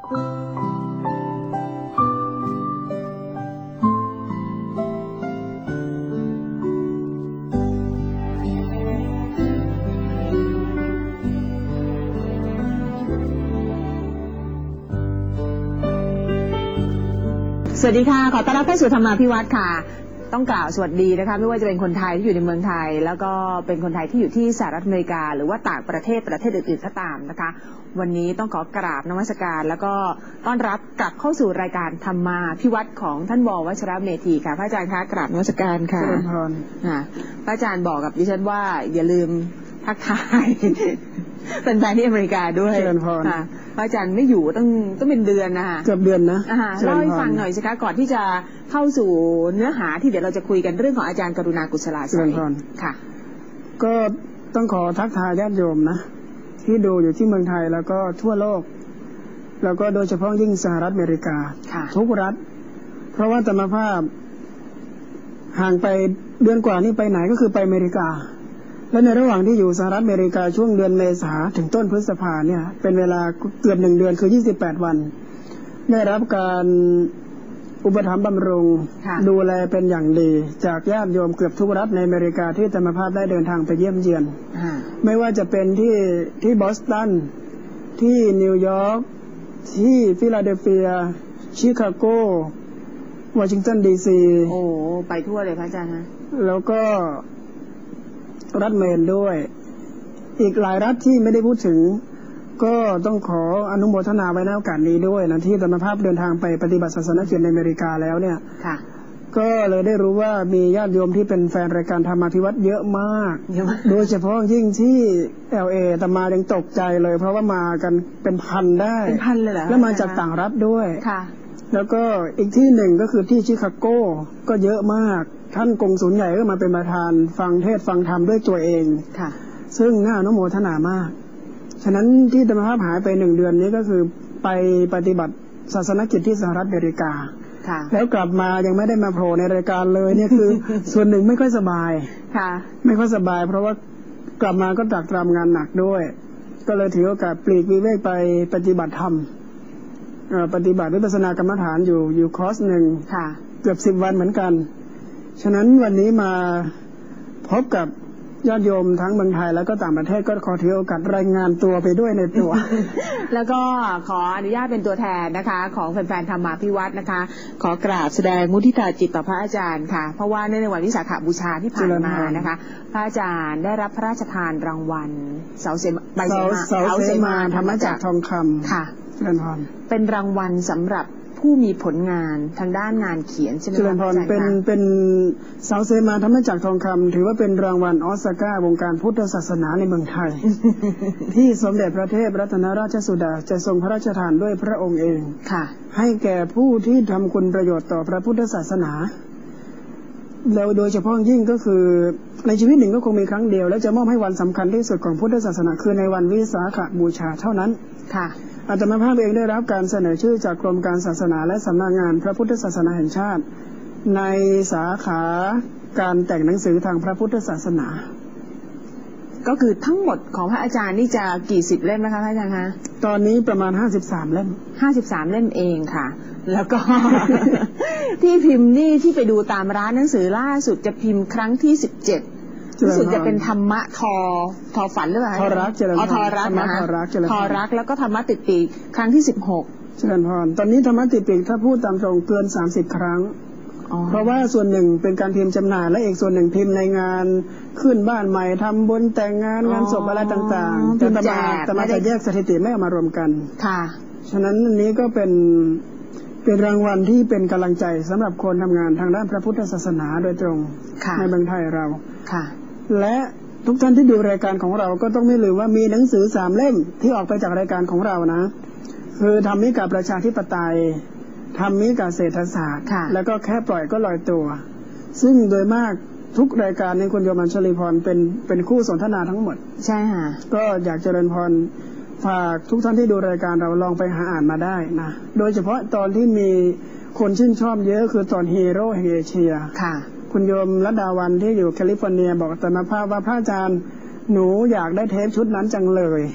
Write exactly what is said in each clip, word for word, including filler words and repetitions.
สวัสดีค่ะขอต้อนรับเข้าสู่ธรรมาภิวัตน์ค่ะต้องกล่าวสวัสดีนะคะไม่ว่าจะเป็นคนไทยที่อยู่ในเมืองไทยแล้วก็เป็นคนไทยที่อยู่ที่สหรัฐอเมริกาหรือว่าต่างประเทศประเทศอื่นๆก็ตามนะคะวันนี้ต้องขอกราบนมัสการแล้วก็ต้อนรับกลับเข้าสู่รายการธรรมาภิวัตน์ของท่านว.วชรเมธีค่ะพระอาจารย์คะกราบนมัสการค่ะเจริญพรค่ะพระอาจารย์บอกกับดิฉันว่าอย่าลืมทักทายเป็นแฟนที่อเมริกาด้วยค่ะพระอาจารย์ไม่อยู่ต้องต้องเป็นเดือนนะคะเกือบเดือนนะเล่าให้ฟังหน่อยสิคะก่อนที่จะเข้าสู่เนื้อหาที่เดี๋ยวเราจะคุยกันเรื่องของอาจารย์กรุณากุศลาชัยค่ะก็ต้องขอทักทายญาติโยมนะที่ดูอยู่ที่เมืองไทยแล้วก็ทั่วโลกแล้วก็โดยเฉพาะยิ่งสหรัฐอเมริกาทุกรัฐเพราะว่าธรรมภาพห่างไปเดือนกว่านี้ไปไหนก็คือไปอเมริกาและในระหว่างที่อยู่สหรัฐอเมริกาช่วงเดือนเมษาถึงต้นพฤษภาเนี่ยเป็นเวลาเกือบหนึ่งเดือนคือยี่สิบแปดวันได้รับการอุปถัมภ์บำรุงดูแลเป็นอย่างดีจากญาติโยมเกือบทุกรัฐในอเมริกาที่ธรรมภาพได้เดินทางไปเยี่ยมเยียนไม่ว่าจะเป็นที่ที่บอสตันที่นิวยอร์กที่ฟิลาเดลเฟียชิคาโกวอชิงตันดีซีโอ้ไปทั่วเลยพระอาจารย์ฮะแล้วก็รัฐเมนด้วยอีกหลายรัฐที่ไม่ได้พูดถึงก็ต้องขออนุโมทนาไว้ในโอกาสนี้ด้วยนะที่ธรรมภาพเดินทางไปปฏิบัติศาสนกิจในอเมริกาแล้วเนี่ยก็เลยได้รู้ว่ามีญาติโยมที่เป็นแฟนรายการธรรมาภิวัตน์เยอะมากโดยเฉพาะยิ่งที่ แอล เอ แต่มายังตกใจเลยเพราะว่ามากันเป็นพันได้เป็นพันเลยเหรอแล้วมาจากต่างรัฐด้วยแล้วก็อีกที่หนึ่งก็คือที่ชิคาโกก็เยอะมากท่านกงสุลใหญ่ก็มาเป็นประธานฟังเทศฟังธรรมด้วยตัวเองค่ะซึ่งน่าอนุโมทนามากฉะนั้นที่ธรรมภาพหายไปหนึ่งเดือนนี้ก็คือไปปฏิบัติศาสนกิจที่สหรัฐอเมริกาแล้วกลับมายังไม่ได้มาโผล่ในรายการเลยเนี่ยคือ ส่วนหนึ่งไม่ค่อยสบายค่ะไม่ค่อยสบายเพราะว่ากลับมาก็ตรากตรำงานหนักด้วยก็เลยถือโอกาสปลีกวิเวกไปปฏิบัติธรรมปฏิบัติวิปัสสนากรรมฐานอยู่อยู่คอร์สหนึ่งเกือบสิบวันเหมือนกันฉะนั้นวันนี้มาพบกับญาติโยมทั้งเมืองไทยแล้วก็ต่างประเทศก็ขอถือโอกาสรายงานตัวไปด้วยในตัวแล้วก็ขออนุญาตเป็นตัวแทนนะคะของแฟนๆธรรมาภิวัตน์นะคะขอกราบแสดงมุทิตาจิตต่อพระอาจารย์ค่ะเพราะว่าในวันวิสาขบูชาที่ผ่านมานะคะพระอาจารย์ได้รับพระราชทานรางวัลเสาเสมาใบเสมาเสาเสมาธรรมจักรทองคำค่ะเป็นรางวัลสำหรับผู้มีผลงานทางด้านงานเขียนใช่ไหมครับอาจารย์เป็นเป็นเสาเสมาธรรมจักรทองคำถือว่าเป็นรางวัลออสการ์วงการพุทธศาสนาในเมืองไทย ที่สมเด็จพระเทพรัตนราชสุดาจะทรงพระราชทานด้วยพระองค์เองค่ะให้แก่ผู้ที่ทำคุณประโยชน์ต่อพระพุทธศาสนาแล้วโดยเฉพาะยิ่งก็คือในชีวิตหนึ่งก็คงมีครั้งเดียวและจะมอบให้วันสำคัญที่สุดของพุทธศาสนาคือในวันวิสาขบูชาเท่านั้นค่ะอาตมาภาพเองได้รับการเสนอชื่อจากกรมการศาสนาและสำนักงานพระพุทธศาสนาแห่งชาติในสาขาการแต่งหนังสือทางพระพุทธศาสนาก็คือทั้งหมดของพระอาจารย์นี่จะกี่สิบเล่มนะคะพระอาจารย์คะตอนนี้ประมาณห้าสิบสามเล่มห้าสิบสามเล่มเองค่ะแล้วก็ ที่พิมพ์นี่ที่ไปดูตามร้านหนังสือล่าสุดจะพิมพ์ครั้งที่สิบเจ็ดรู้สึกจะเป็นธรรมะทอทอฝันหรือเปล่าทอรักเจริญพรทอรักนะคะทอรักแล้วก็ธรรมะติดปีกครั้งที่สิบหกเจริญพรตอนนี้ธรรมะติดปีกถ้าพูดตามตรงเกินสามสิบครั้งเพราะว่าส่วนหนึ่งเป็นการพิมพ์จำหน่ายและอีกส่วนหนึ่งพิมพ์ในงานขึ้นบ้านใหม่ทำบุญแต่งงานงานศพอะไรต่างๆแต่มาแต่มาจะแยกสถิติไม่เอามารวมกันค่ะฉะนั้นอันนี้ก็เป็นเป็นรางวัลที่เป็นกำลังใจสำหรับคนทำงานทางด้านพระพุทธศาสนาโดยตรงในเมืองไทยเราค่ะและทุกท่านที่ดูรายการของเราก็ต้องไม่ลืมว่ามีหนังสือสามเล่มที่ออกไปจากรายการของเรานะคือธรรมิกาประชาธิปไตยธรรมิกาเศรษฐศาสตร์แล้วก็แค่ปล่อยก็ลอยตัวซึ่งโดยมากทุกรายการในคุณโยมอัญชลีพรเป็นเป็นคู่สนทนาทั้งหมดใช่ค่ะก็อยากเจริญพรฝากทุกท่านที่ดูรายการเราลองไปหาอ่านมาได้นะโดยเฉพาะตอนที่มีคนชื่นชอบเยอะคือตอนฮีโร่แห่งเอเชียค่ะคุณโยมรัตดาวันที่อยู่แคลิฟอร์เนียบอกอาตมาภาพว่าพระอาจารย์หนูอยากได้เทปชุดนั้นจังเลย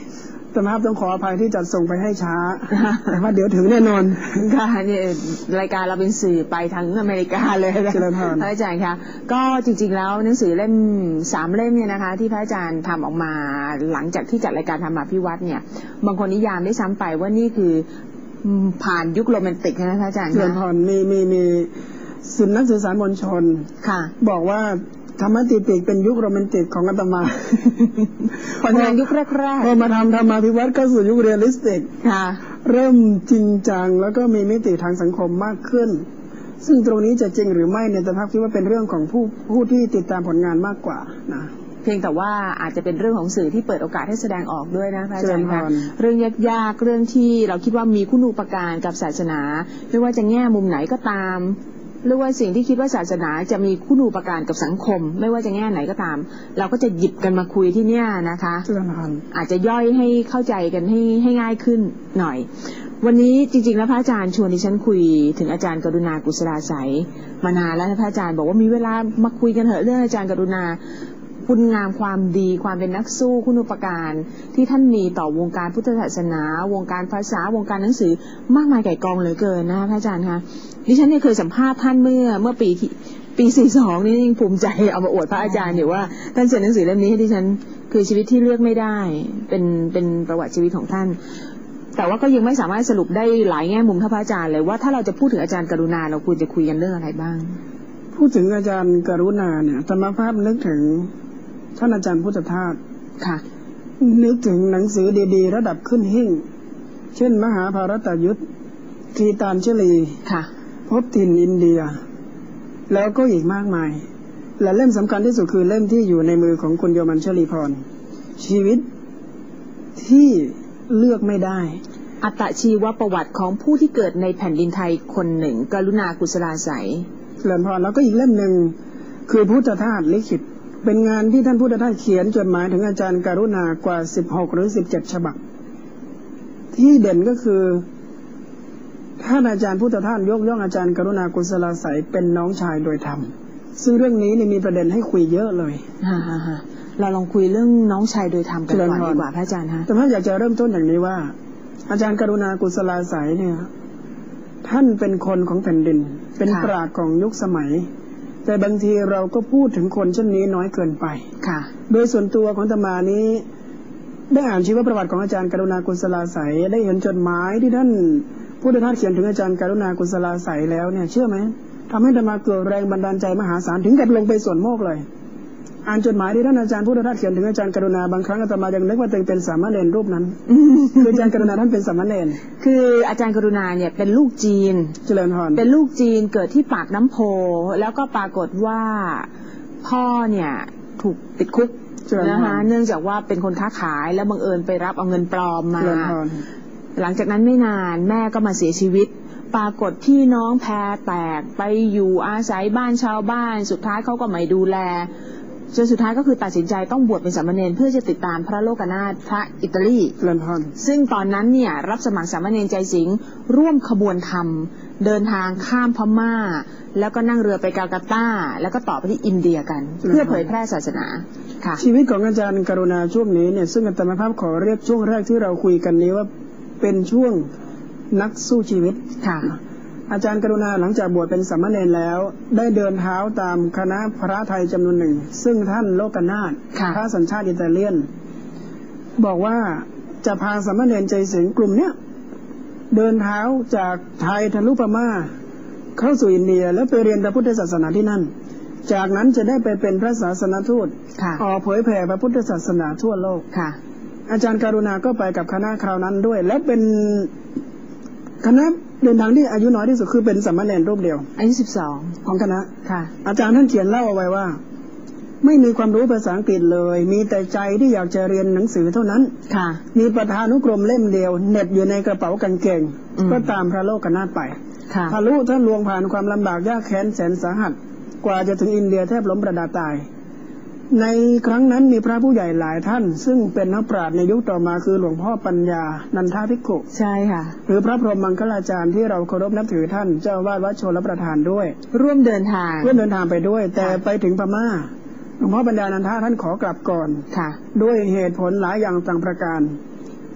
แต่ภาพต้องขออภัยที่จัดส่งไปให้ช้า แต่ว่าเดี๋ยวถึงแน่นอนค่ะนี่รายการเราเป็นสื่อไปทางอเมริกาเลยนะพระอาจารย์คะก็จริงๆแล้วหนังสือเล่มสามเล่มเนี่ยนะคะที่พระอาจารย์ทำออกมาหลังจากที่จัดรายการธรรมาภิวัตน์เนี่ยบางคนนิยามได้ซ้ำไปว่านี่คือผ่านยุคโรแมนติกนะพระอาจารย์คะผ่านมีมีมีสื่อนักสื่อสารมวลชนค่ะบอกว่าธรรมติปิกเป็นยุคโรแมนติกของอาตมาผลงานยุคแรกๆพอมาทำธรรมาภิวัตน์ก็สู่ยุคเรียลลิสติกค่ะเริ่มจริงจังแล้วก็มีมิติทางสังคมมากขึ้นซึ่งตรงนี้จะจริงหรือไม่เนี่ยแต่ภาพคิดว่าเป็นเรื่องของผู้ผู้ที่ติดตามผลงานมากกว่านะเพียงแต่ว่าอาจจะเป็นเรื่องของสื่อที่เปิดโอกาสให้แสดงออกด้วยนะพระอาจารย์คะเรื่องยากๆเรื่องที่เราคิดว่ามีคุณูปการกับศาสนาไม่ว่าจะแง่มุมไหนก็ตามหรือว่าสิ่งที่คิดว่าศาสนาจะมีคุณูปการกับสังคมไม่ว่าจะแง่ไหนก็ตามเราก็จะหยิบกันมาคุยที่เนี่ยนะคะอาจจะย่อยให้เข้าใจกันให้ให้ง่ายขึ้นหน่อยวันนี้จริงๆแล้วพระอาจารย์ชวนดิฉันคุยถึงอาจารย์กรุณากุศลาไสยมานานแล้วพระอาจารย์บอกว่ามีเวลามาคุยกันเถอะเรื่องอาจารย์กรุณาคุณงามความดีความเป็นนักสู้คุณูปการที่ท่านมีต่อวงการพุทธศาสนาวงการภาษาวงการหนังสือมากมายไก่กองเหลือเกินนะพระอาจารย์คะดิฉันเนี่ยเคยสัมภาษณ์ท่านเมื่อเมื่อปีที่ปีสี่สองนี่ยังภูมิใจเอามาอวดพระอาจารย์อยู่ว่าท่านเขียนหนังสือเล่มนี้ให้ดิฉันคือชีวิตที่เลือกไม่ได้เป็นเป็นประวัติชีวิตของท่านแต่ว่าก็ยังไม่สามารถสรุปได้หลายแง่มุมเท่าพระอาจารย์เลยว่าถ้าเราจะพูดถึงอาจารย์กรุณาเราควรจะคุยกันเรื่องอะไรบ้างพูดถึงอาจารย์กรุณาเนี่ยธรรมภาพนึกถึงท่านอาจารย์พุทธทาสค่ะนึกถึงหนังสือดีๆระดับขึ้นหิ่งเช่นมหาภารตยุทธทีตานชลีค่ะพบถิ่นอินเดียแล้วก็อีกมากมายและเล่มสำคัญที่สุดคือเล่มที่อยู่ในมือของคุณโยมันชลีพรชีวิตที่เลือกไม่ได้อัตชีวประวัติของผู้ที่เกิดในแผ่นดินไทยคนหนึ่งกรุณากุศลาไสยเจริญพรแล้วก็อีกเล่มหนึ่งคือพุทธทาสลิขิตเป็นงานที่ท่านพุทธทาสเขียนจดหมายถึงอาจารย์กรุณากว่าสิบหกหรือสิบเจ็ดฉบับที่เด่นก็คือท่านอาจารย์พุทธทาสยกย่องอาจารย์กรุณากุศลาไสยเป็นน้องชายโดยธรรมซึ่งเรื่องนี้นี่มีประเด็นให้คุยเยอะเลยฮ่าๆๆเราลองคุยเรื่องน้องชายโดยธรรมกันก่อนดีกว่าพระอาจารย์ฮะแต่ถ้าอยากจะเริ่มต้นอย่างนี้ว่าอาจารย์กรุณากุศลาไสยเนี่ยท่านเป็นคนของแผ่นดินเป็นปราชญ์ของยุคสมัยแต่บางทีเราก็พูดถึงคนเช่นนี้น้อยเกินไปค่ะโดยส่วนตัวของอาตมานี้ได้อ่านชีวประวัติของอาจารย์กรุณากุศลาไสยได้เห็นจดหมายที่ท่านพุทธทาสเขียนถึงอาจารย์กรุณากุศลาไสยแล้วเนี่ยเชื่อไหมทำให้อาตมาเกิดแรงบันดาลใจมหาศาลถึงกับลงไปสวนโมกเลยอ่านจดหมายที่ท่านอาจารย์พุทธทาสเขียนถึงอาจารย์กรุณาบางครั้งอาตมายังนึกว่าตัวเองเป็นสามเณรรูปนั้นคืออาจารย์กรุณาท่านเป็นสามเณรคืออาจารย์กรุณาเนี่ยเป็นลูกจีนเจริญพรเป็นลูกจีนเกิดที่ปากน้ำโพแล้วก็ปรากฏว่าพ่อเนี่ยถูกติดคุกนะคะเนื่องจากว่าเป็นคนค้าขายแล้วบังเอิญไปรับเอาเงินปลอมมาหลังจากนั้นไม่นานแม่ก็มาเสียชีวิตปรากฏพี่น้องแพรแตกไปอยู่อาศัยบ้านชาวบ้านสุดท้ายเขาก็ไม่ดูแลจนสุดท้ายก็คือตัดสินใจต้องบวชเป็นสามเณรเพื่อจะติดตามพระโลกนาถพระอิตาลีซึ่งตอนนั้นเนี่ยรับสมัครสามเณรใจสิงร่วมขบวนธรรมเดินทางข้ามพม่าแล้วก็นั่งเรือไปกาลกัตตาแล้วก็ต่อไปที่อินเดียกันเพื่อเผยแพร่ศาสนาค่ะชีวิตของอาจารย์กรุณาช่วงนี้เนี่ยซึ่งอาตมาภาพขอเรียกช่วงแรกที่เราคุยกันนี้ว่าเป็นช่วงนักสู้ชีวิตค่ะอาจารย์กรุณาหลังจากบวชเป็นสามเณรแล้วได้เดินเท้าตามคณะพระไทยจำนวนหนึ่งซึ่งท่านโลกนาถพระสัญชาติอิตาเลียนบอกว่าจะพาสามเณรใจสิงกลุ่มเนี้ยเดินเท้าจากไทยทะลุพม่าเข้าสู่อินเดียแล้วไปเรียนพระพุทธศาสนาที่นั่นจากนั้นจะได้ไปเป็นพระศาสนทูตออกเผยแผ่พระพุทธศาสนาทั่วโลกอาจารย์กรุณาก็ไปกับคณะคราวนั้นด้วยและเป็นคณะเดินทางที่อายุน้อยที่สุดคือเป็นสามเณรรูปเดียวอายุสิบสองของคณะค่ะอาจารย์ท่านเขียนเล่าเอาไว้ว่าไม่มีความรู้ภาษาอังกฤษเลยมีแต่ใจที่อยากจะเรียนหนังสือเท่านั้นค่ะมีประธานุกรมเล่มเดียวเหน็บอยู่ในกระเป๋ากางเกงก็ตามพระโลกนาถไปทะลุท่านลวงผ่านความลำบากยากแค้นแสนสาหัสกว่าจะถึงอินเดียแทบล้มประดาตายในครั้งนั้นมีพระผู้ใหญ่หลายท่านซึ่งเป็นนักปราชญ์ในยุคต่อมาคือหลวงพ่อปัญญานันทภิกขุใช่ค่ะหรือพระพรหมมังคลาจารย์ที่เราเคารพนับถือท่านเจ้าอาวาสวัดโชลประทานด้วยร่วมเดินทางร่วมเดินทางไปด้วยแต่ไปถึงพม่าหลวงพ่อปัญญานันทท่านขอกลับก่อนค่ะด้วยเหตุผลหลายอย่างต่างประการ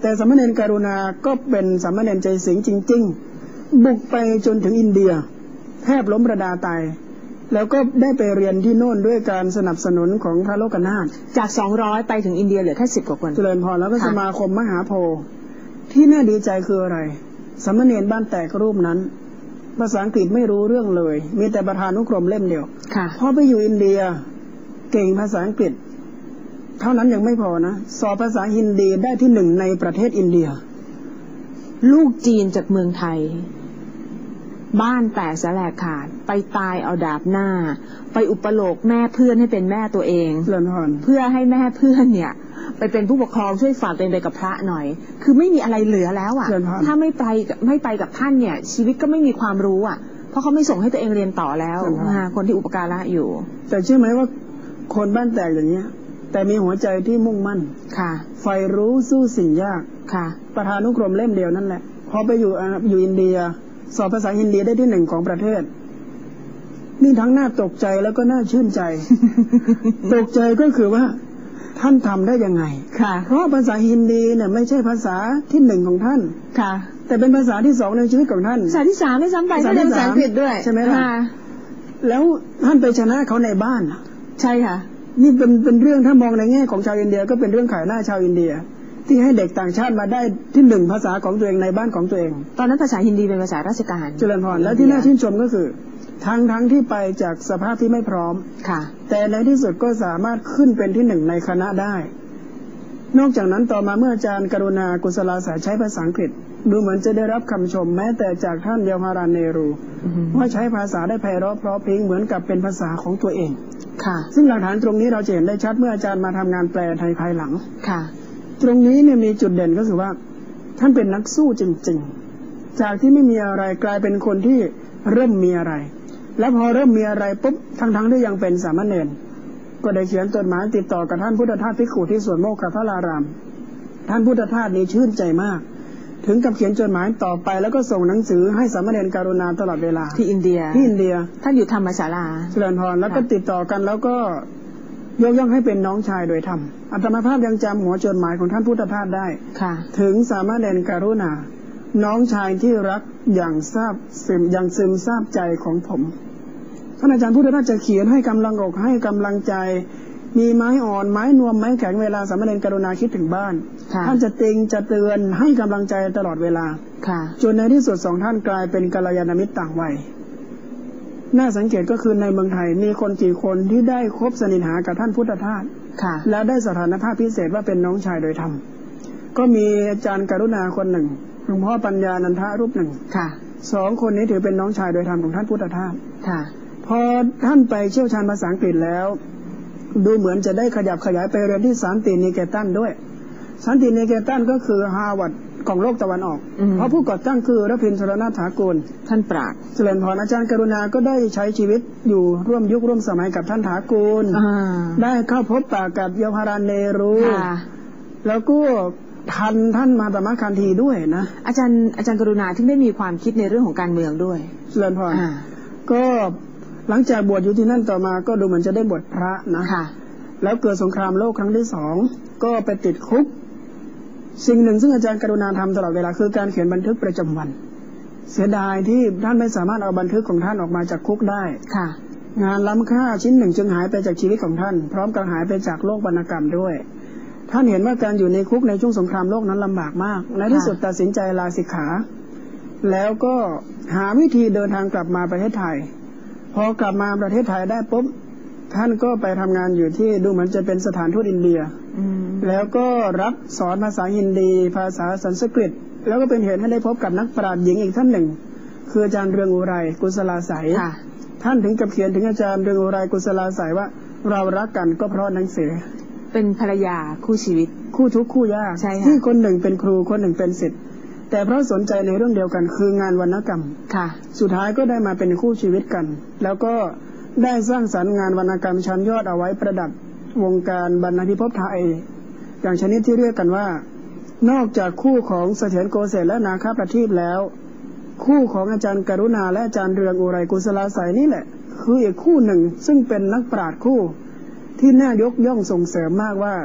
แต่สามเณรกรุณาก็เป็นสามเณรใจสิงจริงๆบุกไปจนถึงอินเดียแทบล้มระดาตายแล้วก็ได้ไปเรียนที่โน่นด้วยการสนับสนุนของพระโลกนาถจากสองร้อยไปถึงอินเดียเหลือแค่สิบกว่าคนเจริญพรแล้วก็สมาคมมหาโพธิ์ที่น่าดีใจคืออะไรสามเณรบ้านแตกรูปนั้นภาษาอังกฤษไม่รู้เรื่องเลยมีแต่ประธานุกรมเล่มเดียวพอไปอยู่อินเดียเก่งภาษาอังกฤษเท่านั้นยังไม่พอนะสอบภาษาฮินดีได้ที่หนึ่งในประเทศอินเดียลูกจีนจากเมืองไทยบ้านแตกสลายขาดไปตายเอาดาบหน้าไปอุปโลกแม่เพื่อนให้เป็นแม่ตัวเองเพื่อให้แม่เพื่อนเนี่ยไปเป็นผู้ปกครองช่วยฝากตัวเองไปกับพระหน่อยคือไม่มีอะไรเหลือแล้วอ่ะถ้าไม่ไปไม่ไปกับท่านเนี่ยชีวิตก็ไม่มีความรู้อ่ะเพราะเขาไม่ส่งให้ตัวเองเรียนต่อแล้วคนที่อุปการะอยู่แต่เชื่อไหมว่าคนบ้านแตกอย่างเนี้ยแต่มีหัวใจที่มุ่งมั่นค่ะใฝ่รู้สู้สิ่งยากค่ะประธานุกรมเล่มเดียวนั่นแหละพอไปอยู่อยู่อินเดียสอบภาษาฮินดีได้ที่หนึ่งของประเทศนี่ทั้งน่าตกใจแล้วก็น่าชื่นใจ ตกใจก็คือว่าท่านทำได้ยังไงค่ะเพราะภาษาฮินดีเนี่ยไม่ใช่ภาษาที่หนึ่งของท่านค่ะแต่เป็นภาษาที่สองในชีวิตของท่านภาษาที่สามไม่ซ้ำไปภาษาที่สามผิดด้วยใช่ไหมล่ะแล้วท่านไปชนะเขาในบ้านใช่ค่ะนี่เป็นเป็นเรื่องถ้ามองในแง่ของชาวอินเดียก็เป็นเรื่องขายหน้าชาวอินเดียที่ให้เด็กต่างชาติมาได้ที่หนึ่งภาษาของตัวเองในบ้านของตัวเองตอนนั้นภาษาฮินดีเป็นภาษาราชการเจริญพรและที่น่าชื่นชมก็คือทั้งทั้งที่ไปจากสภาพที่ไม่พร้อมค่ะแต่ในที่สุดก็สามารถขึ้นเป็นที่หนึ่งในคณะได้นอกจากนั้นต่อมาเมื่ออาจารย์กรุณากุศลาสายใช้ภาษาอังกฤษดูเหมือนจะได้รับคำชมแม้แต่จากท่านเยาวาราเนรูว่าใช้ภาษาได้ไพเราะเพราะพริ้งเหมือนกับเป็นภาษาของตัวเองค่ะซึ่งหลักฐานตรงนี้เราจะเห็นได้ชัดเมื่ออาจารย์มาทำงานแปลไทยภายหลังค่ะตรงนี้เนี่ยมีจุดเด่นก็คือว่าท่านเป็นนักสู้จริงๆจากที่ไม่มีอะไรกลายเป็นคนที่เริ่มมีอะไรแล้วพอเริ่มมีอะไรปุ๊บทั้งๆที่ยังเป็นสามเณรก็ได้เขียนจดหมายติดต่อกับท่านพุทธทาสภิกขุที่สวนโมกขพระารามท่านพุทธทาสนี้ชื่นใจมากถึงกับเขียนจดหมายต่อไปแล้วก็ส่งหนังสือให้สามเณรกรุณาตลอดเวลาที่อินเดียที่อินเดียท่านอยู่ธรรมศาลาเจริญพรแล้วก็ติดต่อกันแล้วก็ยกย่องให้เป็นน้องชายโดยธรรมอาตมาภาพยังจำหัวจดหมายของท่านพุทธทาสได้ถึงสามเณรกรุณาน้องชายที่รักอย่างซาบซึมอย่างซึมซาบใจของผมท่านอาจารย์พุทธทาสจะเขียนให้กำลังอกให้กำลังใจมีไม้อ่อนไม้นวมไม้แข็งเวลาสามเณรกรุณาคิดถึงบ้านท่านจะติงจะเตือนให้กำลังใจตลอดเวลาจนในที่สุดสองท่านกลายเป็นกัลยาณมิตรต่างวัยน่าสังเกตก็คือในเมืองไทยมีคนกี่คนที่ได้คบสนิทหากับท่านพุทธทาสและได้สถานภาพพิเศษว่าเป็นน้องชายโดยธรรมก็มีอาจารย์กรุณาคนหนึ่งหลวงพ่อปัญญานันทะรูปหนึ่งสองคนนี้ถือเป็นน้องชายโดยธรรมของท่านพุทธทาสพอท่านไปเชี่ยวชาญภาษาอังกฤษแล้วดูเหมือนจะได้ขยับขยายไปเรียนที่สันตินิเคตันด้วยสันตินิเคตันก็คือฮาร์วาร์ดของโลกตะวันออกเพราะผู้ก่อตั้งคือรพินทรนาถากูลท่านปราชญ์เจริญพรอาจารย์กรุณาก็ได้ใช้ชีวิตอยู่ร่วมยุคร่วมสมัยกับท่านถากูลได้เข้าพบปะกับเยาวราเนรูแล้วก็ทันท่านมาตมะคันธีด้วยนะอาจารย์อาจารย์กรุณาที่ได้มีความคิดในเรื่องของการเมืองด้วยเจริญพรก็หลังจากบวชอยู่ที่นั่นต่อมาก็ดูเหมือนจะได้บวชพระนะแล้วเกิดสงครามโลกครั้งที่สองก็ไปติดคุกสิ่งหนึ่งซึ่งอาจารย์กรุณาทำตลอดเวลาคือการเขียนบันทึกประจำวันเสียดายที่ท่านไม่สามารถเอาบันทึกของท่านออกมาจากคุกได้ค่ะงานล้ำค่าชิ้นหนึ่งจึงหายไปจากชีวิตของท่านพร้อมกับหายไปจากโลกวรรณกรรมด้วยท่านเห็นว่าการอยู่ในคุกในช่วงสงครามโลกนั้นลำบากมากในที่สุดตัดสินใจลาสิกขาแล้วก็หาวิธีเดินทางกลับมาประเทศไทยพอกลับมาประเทศไทยได้ปุ๊บท่านก็ไปทำงานอยู่ที่ดูเหมือนจะเป็นสถานทูตอินเดียแล้วก็รับสอนภาษาฮินดีภาษาสันสกฤตแล้วก็เป็นเหตุให้ได้พบกับนักปราชญ์หญิงอีกท่านหนึ่งคืออาจารย์เรืองอุไรกุศลาสายท่านถึงกับเขียนถึงอาจารย์เรืองอุไรกุศลาสายว่าเรารักกันก็เพราะหนังสือเป็นภรรยาคู่ชีวิตคู่ทุกคู่ยากที่คนหนึ่งเป็นครูคนหนึ่งเป็นศิษย์แต่เพราะสนใจในเรื่องเดียวกันคืองานวรรณกรรมสุดท้ายก็ได้มาเป็นคู่ชีวิตกันแล้วก็ได้สร้างสรรค์งานวรรณกรรมชั้นยอดเอาไว้ประดับวงการบรรณาธิปไทยอย่างชนิดที่เรียกกันว่านอกจากคู่ของเสถียรโกเศสและนาคประทีปแล้วคู่ของอาจารย์กรุณาและอาจารย์เรืองอุไรกุศลาสายนี่แหละคืออีกคู่หนึ่งซึ่งเป็นนักปราชญ์คู่ที่น่ายกย่องส่งเสริมมากว่า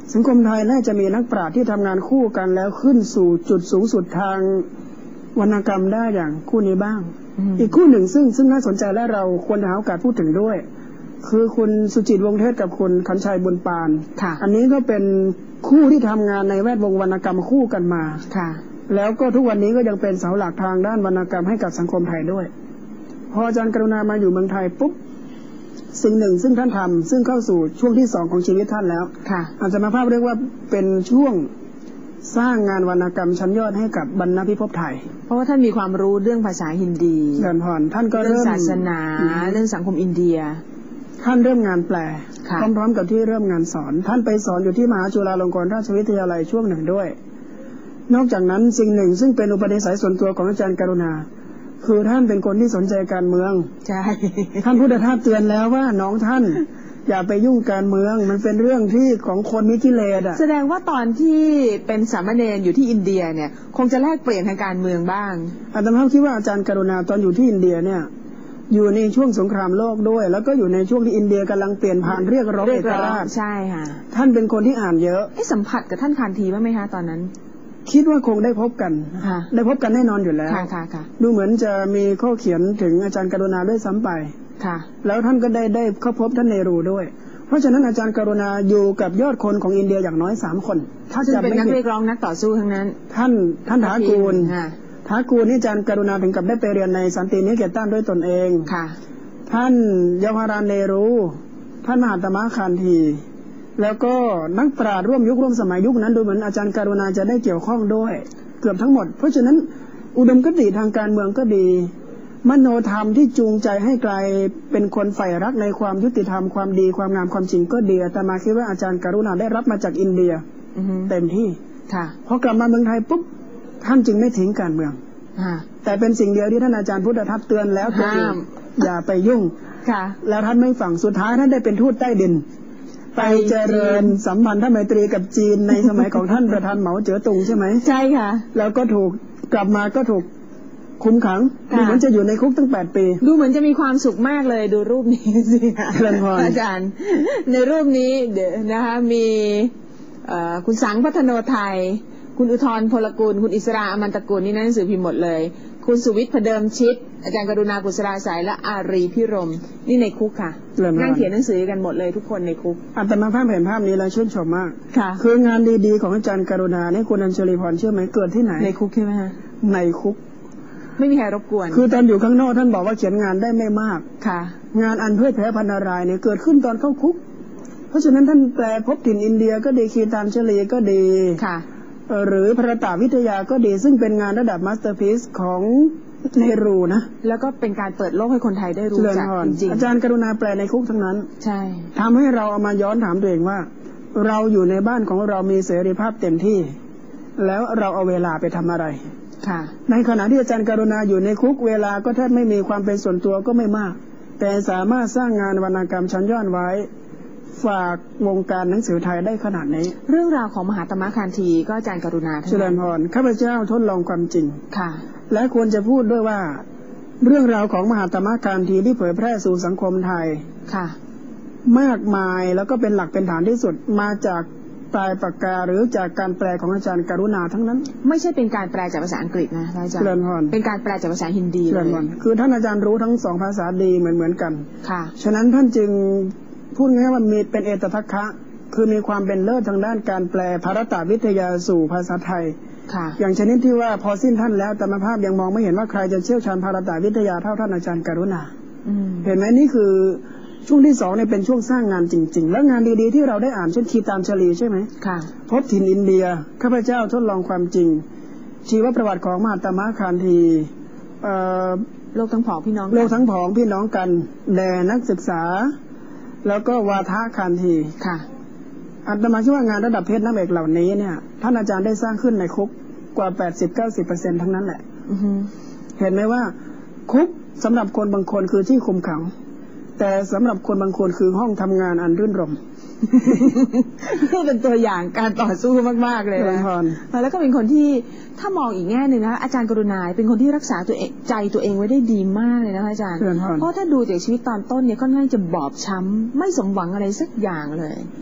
สังคมไทยน่าจะมีนักปราชญ์ที่ทำงานคู่กันแล้วขึ้นสู่จุดสูงสุดทางวรรณกรรมได้อย่างคู่นี้บ้าง อีกคู่หนึ่งซึ่งซึ่งน่าสนใจและเราควรหาโอกาสพูดถึงด้วยคือคุณสุจิตวงศ์เทศกับคุณขันชัยบุญปานอันนี้ก็เป็นคู่ที่ทำงานในแวดวงวรรณกรรมคู่กันมาค่ะแล้วก็ทุกวันนี้ก็ยังเป็นเสาหลักทางด้านวรรณกรรมให้กับสังคมไทยด้วยพออาจารย์กรุณามาอยู่เมืองไทยปุ๊บสิ่งหนึ่งซึ่งท่านทำซึ่งเข้าสู่ช่วงที่สองของชีวิตท่านแล้วค่ะอาจารย์มาภาพเรียกว่าเป็นช่วงสร้างงานวรรณกรรมชั้นยอดให้กับบรรณพิภพไทยเพราะว่าท่านมีความรู้เรื่องภาษาฮินดีเดินพรท่านก็เรื่องศาสนาเรื่องสังคมอินเดียท่านเริ่มงานแปลพร้อมๆกับที่เริ่มงานสอนท่านไปสอนอยู่ที่มหาจุฬาลงกรณราชวิทยาลัยช่วงหนึ่งด้วยนอกจากนั้นสิ่งหนึ่งซึ่งเป็นอุปนิสัยส่วนตัวของอาจารย์กรุณาคือท่านเป็นคนที่สนใจการเมืองใช่ท่านพุทธทาสเตือนแล้วว่าน้องท่านอย่าไปยุ่งการเมืองมันเป็นเรื่องที่ของคนมีกิเลสอ่ะแสดงว่าตอนที่เป็นสามเณรอยู่ที่อินเดียเนี่ยคงจะแลกเปลี่ยนทางการเมืองบ้างอาตมาคิดว่าอาจารย์กรุณาตอนอยู่ที่อินเดียเนี่ยอยู่ในช่วงสงครามโลกด้วยแล้วก็อยู่ในช่วงที่อินเดียกำลังเปลี่ยนผ่านเรียกร้องเอกราชใช่ค่ะท่านเป็นคนที่อ่านเยอะไอ้สัมผัสกับท่านคานธีบ้างไหมคะตอนนั้นคิดว่าคงได้พบกันได้พบกันแน่นอนอยู่แล้วดูเหมือนจะมีข้อเขียนถึงอาจารย์กรุณาด้วยซ้ำไปแล้วท่านก็ได้ได้เข้าพบท่านเนรูด้วยเพราะฉะนั้นอาจารย์กรุณาอยู่กับยอดคนของอินเดียอย่างน้อยสามคนถ้าจะเป็นนักเรียกร้องนักต่อสู้ทั้งนั้นท่านท่านถากูลถากูลนี่อาจารย์กรุณาถึงกับได้ไปเรียนในสันตินิเคตันด้วยตนเองท่านเยาวราชเนรูท่านมหาตมะคานธีแล้วก็นักปราชญ์ร่วมยุคร่วมสมัยยุคนั้นดูเหมือนอาจารย์กรุณาจะได้เกี่ยวข้องด้วยเกือบทั้งหมดเพราะฉะนั้นอุดมคติทางการเมืองก็ดีมโนธรรมที่จูงใจให้กลายเป็นคนใฝ่รักในความยุติธรรมความดีความงามความจริงก็ดีแต่มาคิดว่าอาจารย์กรุณาได้รับมาจากอินเดียเต็มที่พอกลับมาเมืองไทยปุ๊บท่านจึงไม่ทิ้งการเมืองแต่เป็นสิ่งเดียวที่ท่านอาจารย์พุทธทัตเตือนแล้วตัวเองอย่าไปยุ่งแล้วท่านไม่ฟังสุดท้ายท่านได้เป็นทูตใต้ดินไปเจริญสัมพันธไมตรีกับจีนในสมัยของท่านประธานเหมาเจ๋อตุงใช่ไหมใช่ค่ะแล้วก็ถูกกลับมาก็ถูกคุมขังดูเหมือนจะอยู่ในคุกตั้งแปดปีดูเหมือนจะมีความสุขมากเลยดูรูปนี้สิอาจารย์ในรูปนี้เดี๋ยวนะคะมีคุณสังพัฒโนไทยคุณอุทธรพลกุลคุณอิสราอมันตกุลนี่หนังสือพิมพ์หมดเลยคุณสุวิทย์พเดิมชิดอาจารย์กรุณากุศลาสายและอารีพิรมนี่ในคุกค่ะนั่งเขียนหนังสือกันหมดเลยทุกคนในคุกอาตมาภาพเห็นภาพนี้แล้วชื่นชมมากค่ะคืองานดีๆของอาจารย์กรุณาเนี่ยคุณอัญชลีพรเชื่อไหมเกิดที่ไหนในคุกใช่ไหมฮะในคุกไม่มีใครรบกวนคือตอนอยู่ข้างนอกท่านบอกว่าเขียนงานได้ไม่มากค่ะงานอันเพื่อแพ้พันนารายเนี่ยเกิดขึ้นตอนเข้าคุกเพราะฉะนั้นท่านแปลพบถิ่นอินเดียก็ดีคีตานชลีก็ดีค่ะหรือพระตาวิทยาก็ดีซึ่งเป็นงานระดับมาสเตอร์พีซของเนรูนะแล้วก็เป็นการเปิดโลกให้คนไทยได้รู้จักจริงๆอาจารย์กรุณาแปลในคุกทั้งนั้นใช่ทำให้เราเอามาย้อนถามตัวเองว่าเราอยู่ในบ้านของเรามีเสรีภาพเต็มที่แล้วเราเอาเวลาไปทำอะไรค่ะในขณะที่อาจารย์กรุณาอยู่ในคุกเวลาก็แทบไม่มีความเป็นส่วนตัวก็ไม่มากแต่สามารถสร้างงานวรรณกรรมชั้นยอดไว้ฝากวงการหนังสือไทยได้ขนาดนี้เรื่องราวของมหาตมะคานธีก็อาจารย์กรุณาเจริญพรข้าพเจ้าทดลองความจริงค่ะและควรจะพูดด้วยว่าเรื่องราวของมหาตมะคานธีที่เผยแพร่สู่สังคมไทยค่ะมากมายแล้วก็เป็นหลักเป็นฐานที่สุดมาจากปลายปากกาหรือจากการแปลของอาจารย์กรุณาทั้งนั้นไม่ใช่เป็นการแปลจากภาษาอังกฤษนะอาจารย์เจริญพรเป็นการแปลจากภาษาฮินดีเลยคือท่านอาจารย์รู้ทั้งสองภาษาดีเหมือนเหมือนกันค่ะฉะนั้นท่านจึงพูดง่ายๆว่ามีเป็นเอตทัคคะคือมีความเป็นเลิศทางด้านการแปลภารตวิทยาสู่ภาษาไทยอย่างชนิดที่ว่าพอสิ้นท่านแล้วธรรมภาพยังมองไม่เห็นว่าใครจะเชี่ยวชาญภารตวิทยาเท่าท่านอาจารย์กรุณาเห็นไหมนี่คือช่วงที่สองเนี่ยเป็นช่วงสร้างงานจริงๆแล้วงานดีๆที่เราได้อ่านเช่นคีตามชลีใช่ไหมพบถิ่นอินเดียข้าพเจ้าทดลองความจริงชีวประวัติของมหาตมะคานธีโลกทั้งผองพี่น้องโลกทั้งผองพี่น้องกันแด่นักศึกษาแล้วก็วาทะคานธีค่ะอาตมาคิดว่างานระดับเพชรน้ำเอกเหล่านี้เนี่ยท่านอาจารย์ได้สร้างขึ้นในคุกกว่า แปดสิบถึงเก้าสิบเปอร์เซ็นต์ ทั้งนั้นแหละเห็นไหมว่าคุกสำหรับคนบางคนคือที่คุมขังแต่สำหรับคนบางคนคือห้องทำงานอันรื่นรมนี่เป็นตัวอย่างการต่อสู้มากๆเลยนะแล้วก็เป็นคนที่ถ้ามองอีกแง่หนึ่งนะอาจารย์กรุณาเป็นคนที่รักษาตัวเองใจตัวเองไว้ได้ดีมากเลยนะคะอาจารย์เพราะถ้าดูจากชีวิตตอนต้นเนี่ยค่อนข้างจะบอบช้ำไม่สมหวังอะไรสักอย่างเลย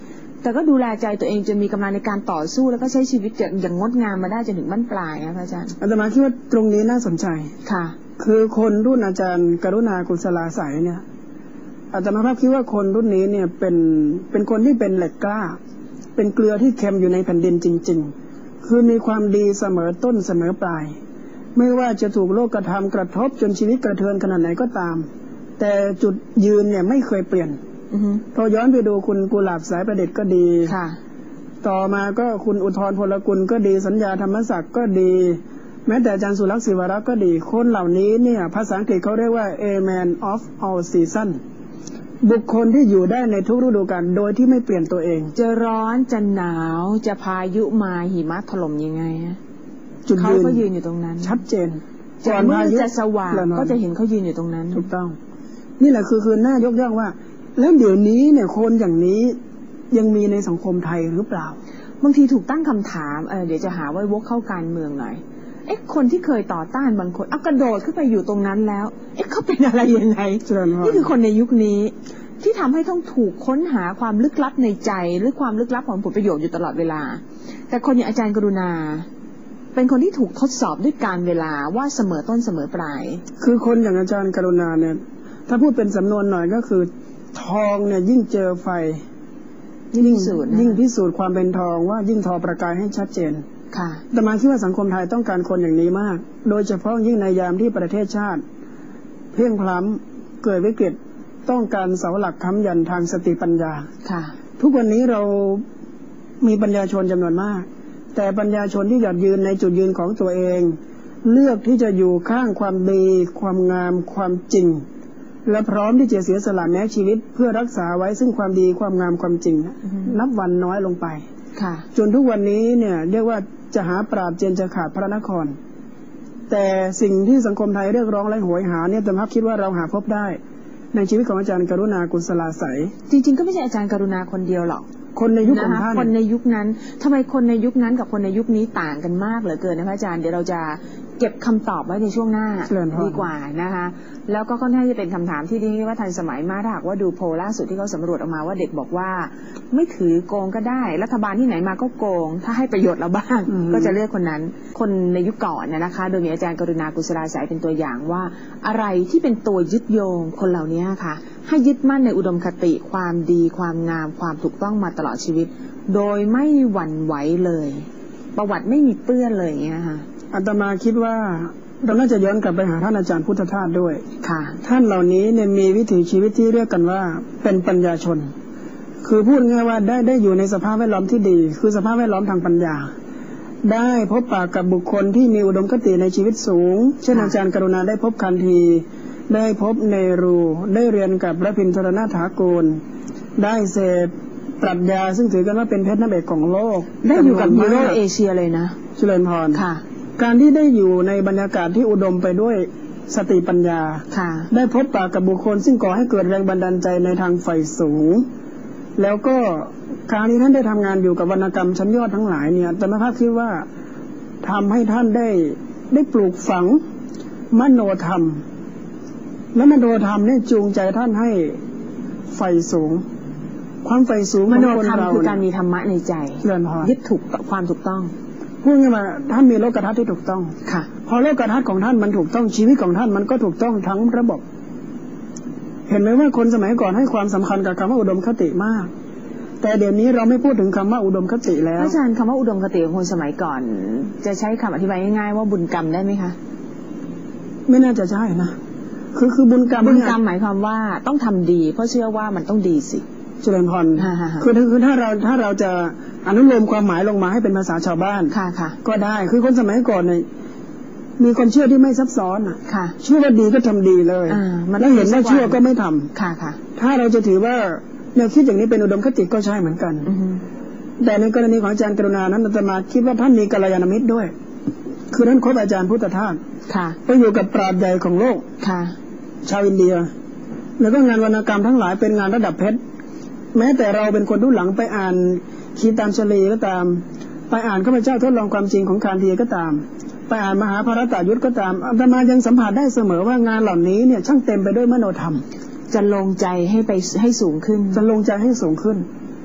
แต่ก็ดูแลใจตัวเองจนมีกำลังในการต่อสู้แล้วก็ใช้ชีวิตอย่างงดงามมาได้จนถึงบั้นปลายนะพระอาจารย์อาตมาคิดว่าตรงนี้น่าสนใจค่ะคือคนรุ่นอาจารย์กรุณากุศลาใสเนี่ยอาตมาภาพคิดว่าคนรุ่นนี้เนี่ยเป็นเป็นคนที่เป็นเหล็กกล้าเป็นเกลือที่เค็มอยู่ในแผ่นดินจริงๆคือมีความดีเสมอต้นเสมอปลายไม่ว่าจะถูกโลกกระทำกระทบจนชีวิตกระเทือนขนาดไหนก็ตามแต่จุดยืนเนี่ยไม่เคยเปลี่ยนพอย้อนไปดูคุณกุหลาบสายประดิษฐ์ก็ดีต่อมาก็คุณอุทธรพลกุลก็ดีสัญญาธรรมศักดิ์ก็ดีแม้แต่อาจารย์สุรักษ์ศิวรักษ์ก็ดีคนเหล่านี้เนี่ยภาษาอังกฤษเขาเรียกว่า a man of all season บุคคลที่อยู่ได้ในทุกฤดูกาลโดยที่ไม่เปลี่ยนตัวเองจะร้อนจะหนาวจะพายุมาหิมะถล่มยังไงฮะจุดยืนเขาก็ยืนอยู่ตรงนั้นชัดเจนจะมืดจะสว่างก็จะเห็นเขายืนอยู่ตรงนั้นถูกต้องนี่แหละคือคือหน้ายกย่องว่าแล้วเดี๋ยวนี้เนี่ยคนอย่างนี้ยังมีในสังคมไทยหรือเปล่าบางทีถูกตั้งคำถามเออเดี๋ยวจะหาว่าวกเข้าการเมืองหน่อยเอ๊ะคนที่เคยต่อต้านบางคนเอากระโดดขึ้นไปอยู่ตรงนั้นแล้วเอ๊ะเขาเป็นอะไรยังไงนี่คือคนในยุคนี้ที่ทำให้ต้องถูกค้นหาความลึกลับในใจหรือความลึกลับของผลประโยชน์อยู่ตลอดเวลาแต่คนอย่างอาจารย์กรุณาเป็นคนที่ถูกทดสอบด้วยการเวลาว่าเสมอต้นเสมอปลายคือคนอย่างอาจารย์กรุณาเนี่ยถ้าพูดเป็นสำนวนหน่อยก็คือทองเนี่ยยิ่งเจอไฟยิ่งพิสูจน์ยิ่งพิสูจน์ความเป็นทองว่ายิ่งทอประกายให้ชัดเจนค่ะแต่มาคิดว่าสังคมไทยต้องการคนอย่างนี้มากโดยเฉพาะยิ่งในยามที่ประเทศชาติเพียงพล้ำเกิดวิกฤตต้องการเสาหลักค้ำยันทางสติปัญญาค่ะทุกวันนี้เรามีปัญญาชนจำนวนมากแต่ปัญญาชนที่หยัดยืนในจุดยืนของตัวเองเลือกที่จะอยู่ข้างความดีความงามความจริงและพร้อมที่จะเสียสละแม้ชีวิตเพื่อรักษาไว้ซึ่งความดีความงามความจริงนับวันน้อยลงไปจนทุกวันนี้เนี่ยเรียกว่าจะหาปราบเจนจะขาดพระนครแต่สิ่งที่สังคมไทยเรียกร้องและโหยหาเนี่ยแต่พักคิดว่าเราหาพบได้ในชีวิตของอาจารย์กรุณากุศลาใสจริงๆก็ไม่ใช่อาจารย์กรุณาคนเดียวหรอกคนในยุคของท่านคนในยุคนั้นทำไมคนในยุคนั้นกับคนในยุคนี้ต่างกันมากเหลือเกินนะพระอาจารย์เดี๋ยวเราจะเก็บคำตอบไว้ในช่วงหน้าดีกว่านะคะแล้วก็ค่อนข้างจะเป็นคำถามที่ดีว่าทันสมัยมากถ้าหากว่าดูโพลล่าสุดที่เขาสำรวจออกมาว่าเด็กบอกว่าไม่ถือโกงก็ได้รัฐบาลที่ไหนมาก็โกงถ้าให้ประโยชน์เราบ้างก็จะเลือกคนนั้นคนในยุคก่อนนะคะโดยมีอาจารย์กรุณากุศลาใสเป็นตัวอย่างว่าอะไรที่เป็นตัวยึดโยงคนเหล่านี้ค่ะให้ยึดมั่นในอุดมคติความดีความงามความถูกต้องมาตลอดชีวิตโดยไม่หวั่นไหวเลยประวัติไม่มีเปื้อนเลยอย่างเงี้ยค่ะอาตมาคิดว่าเราน่าจะย้อนกลับไปหาท่านอาจารย์พุทธทาสด้วยค่ะท่านเหล่านี้เนี่ยมีวิถีชีวิตที่เรียกกันว่าเป็นปัญญาชนคือพูดง่ายว่าได้ได้อยู่ในสภาพแวดล้อมที่ดีคือสภาพแวดล้อมทางปัญญาได้พบปะกับบุคคลที่มีอุดมคติในชีวิตสูงเช่นอาจารย์กรุณาได้พบคันธีได้พบเนรูได้เรียนกับพระพินทรนาถากูลได้เสพปรัชญาซึ่งถือกันว่าเป็นเพชรน้ำเอกของโลกได้อยู่กับยูโรเอเชียเลยนะเจริญพรค่ะการที่ได้อยู่ในบรรยากาศที่อุดมไปด้วยสติปัญญาได้พบปะกับบุคคลซึ่งก่อให้เกิดแรงบันดาลใจในทางใฝ่สูงแล้วก็การที่ท่านได้ทำงานอยู่กับวรรณกรรมชั้นยอดทั้งหลายเนี่ยแต่มาภาพคิดว่าทำให้ท่านได้ได้ปลูกฝังมโนธรรมและมโนธรรมเนี่ยจูงใจท่านให้ใฝ่สูงความใฝ่สูงมโนธรรมคือการมีธรรมะในใจยึดถูกความถูกต้องพูดง่ายมาท่านมีโลกทัศน์ที่ถูกต้องค่ะพอโลกทัศน์ของท่านมันถูกต้องชีวิตของท่านมันก็ถูกต้องทั้งระบบเห็นไหมว่าคนสมัยก่อนให้ความสำคัญกับคำว่าอุดมคติมากแต่เดี๋ยวนี้เราไม่พูดถึงคำว่าอุดมคติแล้วอาจารย์คำว่าอุดมคติของคนสมัยก่อนจะใช้คำอธิบายง่ายๆว่าบุญกรรมได้ไหมคะไม่น่าจะใช่นะคือคือบุญกรรมบุญกรรมหมายความว่าต้องทำดีเพราะเชื่อว่ามันต้องดีสิเจริญพรคือคือถ้าเราถ้าเราจะอนุโลมความหมายลงมาให้เป็นภาษาชาวบ้านค่ะค่ะก็ได้คือคนสมัยก่อนเนี่ยมีความเชื่อที่ไม่ซับซ้อนอ่ะค่ะเชื่อว่าดีก็ทำดีเลยแล้วเห็นว่าเชื่อก็ไม่ทำค่ะค่ะถ้าเราจะถือว่าแนวคิดอย่างนี้เป็นอุดมคติก็ใช่เหมือนกันแต่ในกรณีของอาจารย์กรุณานั้นอาตมาคิดว่าท่านมีกัลยาณมิตรด้วยคือท่านคบอาจารย์พุทธทาสค่ะไปอยู่กับปราชญ์ใหญ่ของโลกค่ะชาวอินเดียแล้วก็งานวรรณกรรมทั้งหลายเป็นงานระดับเพชรแม้แต่เราเป็นคนรุ่นหลังไปอ่านคีตานชลีก็ตามไปอ่านข้าพเจ้าทดลองความจริงของคานธีก็ตามไปอ่านมหาภารตยุทธก็ตามอาตมายังสัมผัสได้เสมอว่างานเหล่านี้เนี่ยช่างเต็มไปด้วยมโนธรรมจะลงใจให้ไปให้สูงขึ้นจะลงใจให้สูงขึ้น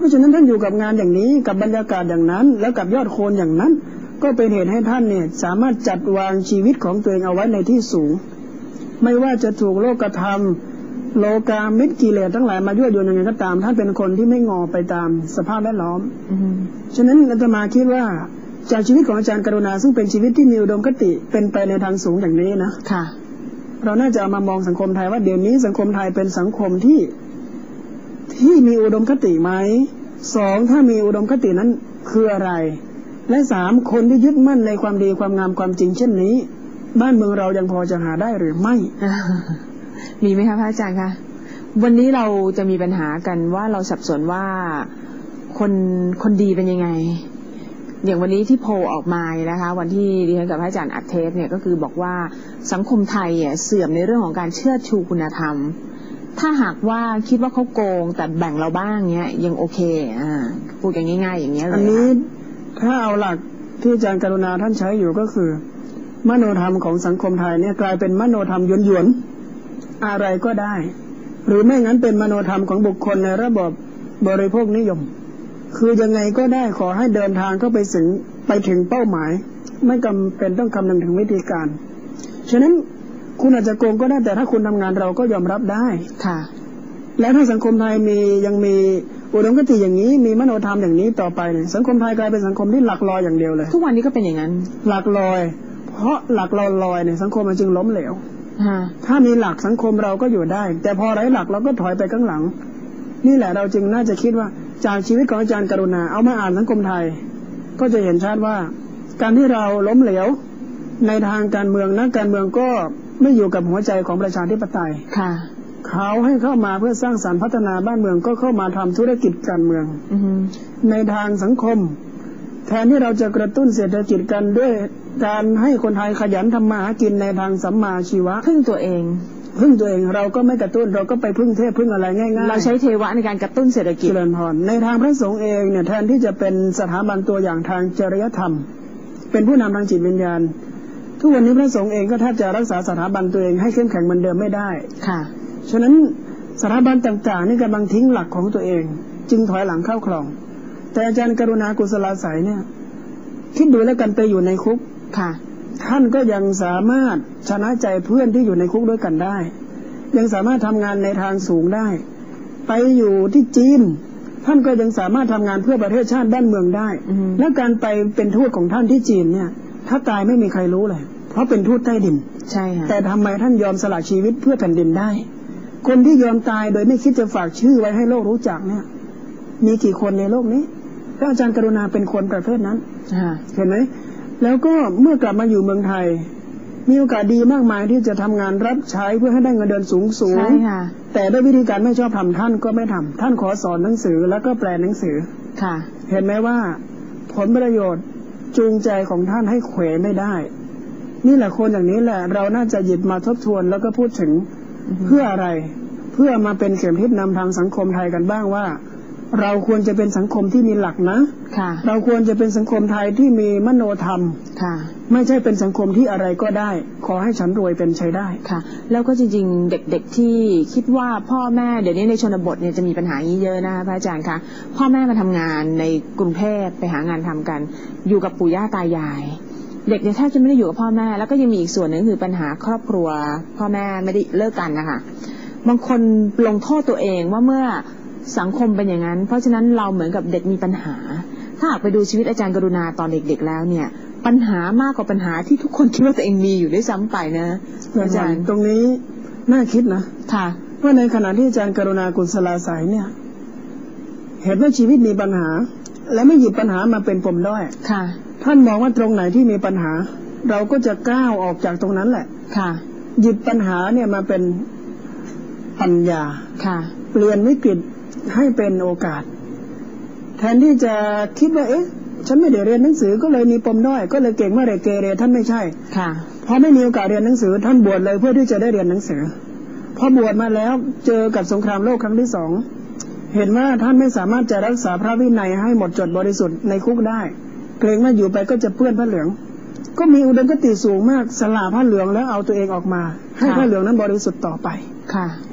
เพราะฉะนั้นท่านอยู่กับงานอย่างนี้กับบรรยากาศอย่างนั้นแล้วกับยอดโคนอย่างนั้นก็เป็นเหตุให้ท่านเนี่ยสามารถจัดวางชีวิตของตัวเองเอาไว้ในที่สูงไม่ว่าจะถูกโลกธรรมโลกามิตรกิเลสทั้งหลายมายั่วยวนยังไงก็ตามท่านเป็นคนที่ไม่งอไปตามสภาพแวดล้อมฉะนั้นอาตมาคิดว่าจากชีวิตของอาจารย์กรุณาซึ่งเป็นชีวิตที่มีอุดมคติเป็นไปในทางสูงอย่างนี้นะค่ะเราน่าจะเอามามองสังคมไทยว่าเดี๋ยวนี้สังคมไทยเป็นสังคมที่ที่มีอุดมคติไหมสองถ้ามีอุดมคตินั้นคืออะไรและสามคนที่ยึดมั่นในความดีความงามความจริงเช่นนี้บ้านเมืองเรายังพอจะหาได้หรือไม่มีไหมคะพระอาจารย์คะวันนี้เราจะมีปัญหากันว่าเราสับสนว่าคนคนดีเป็นยังไงอย่างวันนี้ที่โพลออกมานะคะวันที่ดิฉันกับพระอาจารย์อัดเทปเนี่ยก็คือบอกว่าสังคมไทยอ่ะเสื่อมในเรื่องของการเชิดชูคุณธรรมถ้าหากว่าคิดว่าเขาโกงแต่แบ่งเราบ้างเนี้ยยังโอเคอ่าพูดกันง่ายๆอย่างเงี้ยเลยอันนี้ถ้าเอาหลักที่อาจารย์กรุณาท่านใช้อยู่ก็คือมโนธรรมของสังคมไทยเนี่ยกลายเป็นมโนธรรมหยวนๆอะไรก็ได้หรือไม่งั้นเป็นมโนธรรมของบุคคลในระบบบริโภคนิยมคือยังไงก็ได้ขอให้เดินทางเข้าไปถึงไปถึงเป้าหมายไม่จำเป็นต้องคำนึงถึงวิธีการฉะนั้นคุณอาจจะโกงก็ได้แต่ถ้าคุณทำงานเราก็ยอมรับได้ค่ะและถ้าสังคมไทยมียังมีอุดมคติอย่างนี้มีมโนธรรมอย่างนี้ต่อไปเนี่ยสังคมไทยกลายเป็นสังคมที่หลักลอยอย่างเดียวเลยทุกวันนี้ก็เป็นอย่างนั้นหลักลอยเพราะหลักลอยลอยเนี่ยสังคมมันจึงล้มเหลวถ้ามีหลักสังคมเราก็อยู่ได้แต่พอไร้หลักเราก็ถอยไปข้างหลังนี่แหละเราจึงน่าจะคิดว่าจากชีวิตของอาจารย์กรุณาเอามาอ่านสังคมไทยก็จะเห็นชัดว่าการที่เราล้มเหลวในทางการเมืองนักการเมืองก็ไม่อยู่กับหัวใจของประชาธิปไตยค่ะเขาให้เข้ามาเพื่อสร้างสรรค์พัฒนาบ้านเมืองก็เข้ามาทำธุรกิจการเมืองในทางสังคมแทนที่เราจะกระตุ้นเศรษฐกิจกันด้วยการให้คนไทยขยันทำมาหากินในทางสัมมาชีวะพึ่งตัวเองพึ่งตัวเองเราก็ไม่กระตุ้นเราก็ไปพึ่งเทพพึ่งอะไรง่ายๆเราใช้เทวะในการกระตุ้นเศรษฐกิจเจริญพรในทางพระสงฆ์เองเนี่ยแทนที่จะเป็นสถาบันตัวอย่างทางจริยธรรมเป็นผู้นำทางจิตวิญญาณทุกวันนี้พระสงฆ์เองก็แทบจะรักษาสถาบันตัวเองให้เข้มแข็งเหมือนเดิมไม่ได้ค่ะฉะนั้นสถาบันต่างๆนี่กำลังทิ้งหลักของตัวเองจึงถอยหลังเข้าคลองแต่อาจารย์กรุณากุศลาสัยเนี่ยคิดดูแล้วกันไปอยู่ในคุกค่ะท่านก็ยังสามารถชนะใจเพื่อนที่อยู่ในคุกด้วยกันได้ยังสามารถทำงานในทางสูงได้ไปอยู่ที่จีนท่านก็ยังสามารถทำงานเพื่อประเทศชาติบ้านเมืองได้และการไปเป็นทูตของท่านที่จีนเนี่ยถ้าตายไม่มีใครรู้เลยเพราะเป็นทูตใต้ดินใช่ค่ะแต่ทำไมท่านยอมสละชีวิตเพื่อแผ่นดินได้คนที่ยอมตายโดยไม่คิดจะฝากชื่อไว้ให้โลกรู้จักเนี่ยมีกี่คนในโลกนี้ถ้าอาจารย์กรุณาเป็นคนประเภทนั้นเห็นไหมแล้วก็เมื่อกลับมาอยู่เมืองไทยมีโอกาสดีมากมายที่จะทำงานรับใช้เพื่อให้ได้เงินเดือนสูงสูงแต่ด้วยวิธีการไม่ชอบทำท่านก็ไม่ทำท่านขอสอนหนังสือแล้วก็แปลหนังสือค่ะเห็นไหมว่าผลประโยชน์จูงใจของท่านให้เขวไม่ได้นี่แหละคนอย่างนี้แหละเราน่าจะหยิบมาทบทวนแล้วก็พูดถึงเพื่ออะไรเพื่อมาเป็นเข็มทิศนำทางสังคมไทยกันบ้างว่าเราควรจะเป็นสังคมที่มีหลักนะค่ะเราควรจะเป็นสังคมไทยที่มีมโนธรรมค่ะไม่ใช่เป็นสังคมที่อะไรก็ได้ขอให้ฉันรวยเป็นใช้ได้ค่ะแล้วก็จริงๆเด็กๆที่คิดว่าพ่อแม่เดี๋ยวนี้ในชนบทเนี่ยจะมีปัญหาเยอะนะคะพระอาจารย์คะพ่อแม่มาทำงานในกรุงเทพไปหางานทำกันอยู่กับปู่ย่าตายายเด็กเนี่ยแทบจะไม่ได้อยู่กับพ่อแม่แล้วก็ยังมีอีกส่วนหนึ่งคือปัญหาครอบครัวพ่อแม่ไม่ได้เลิกกันนะคะบางคนลงโทษตัวเองว่าเมื่อสังคมเป็นอย่างนั้นเพราะฉะนั้นเราเหมือนกับเด็กมีปัญหาถ้าหากไปดูชีวิตอาจารย์กรุณาตอนเด็กๆแล้วเนี่ยปัญหามากกว่าปัญหาที่ทุกคนคิดว่าตัวเองมีอยู่ด้วยซ้ำไปนะอาจารย์ตรงนี้น่าคิดนะค่ะว่าในขณะที่อาจารย์กรุณากุศลาสัยเนี่ยเห็นว่าชีวิตมีปัญหาและไม่หยิบปัญหามาเป็นปมด้อยค่ะท่านมองว่าตรงไหนที่มีปัญหาเราก็จะก้าวออกจากตรงนั้นแหละค่ะหยิบปัญหาเนี่ยมาเป็นปัญญาค่ะเปลี่ยนวิกฤตให้เป็นโอกาสแทนที่จะคิดว่าเอ๊ะฉันไม่ได้เรียนหนังสือก็เลยมีปมด้อยก็เลยเก่งไม่ได้เกเรท่านไม่ใช่ค่ะพอไม่มีโอกาสเรียนหนังสือท่านบวชเลยเพื่อที่จะได้เรียนหนังสือพอบวชมาแล้วเจอกับสงครามโลกครั้งที่สองเห็นว่าท่านไม่สามารถจะรักษาพระวินัยให้หมดจดบริสุทธิ์ในคุกได้เกรงว่าอยู่ไปก็จะเปื้อนผ้าเหลืองก็มีอุดมคติสูงมากสละผ้าเหลืองแล้วเอาตัวเองออกมาให้ผ้าเหลืองนั้นบริสุทธิ์ต่อไปค่ะ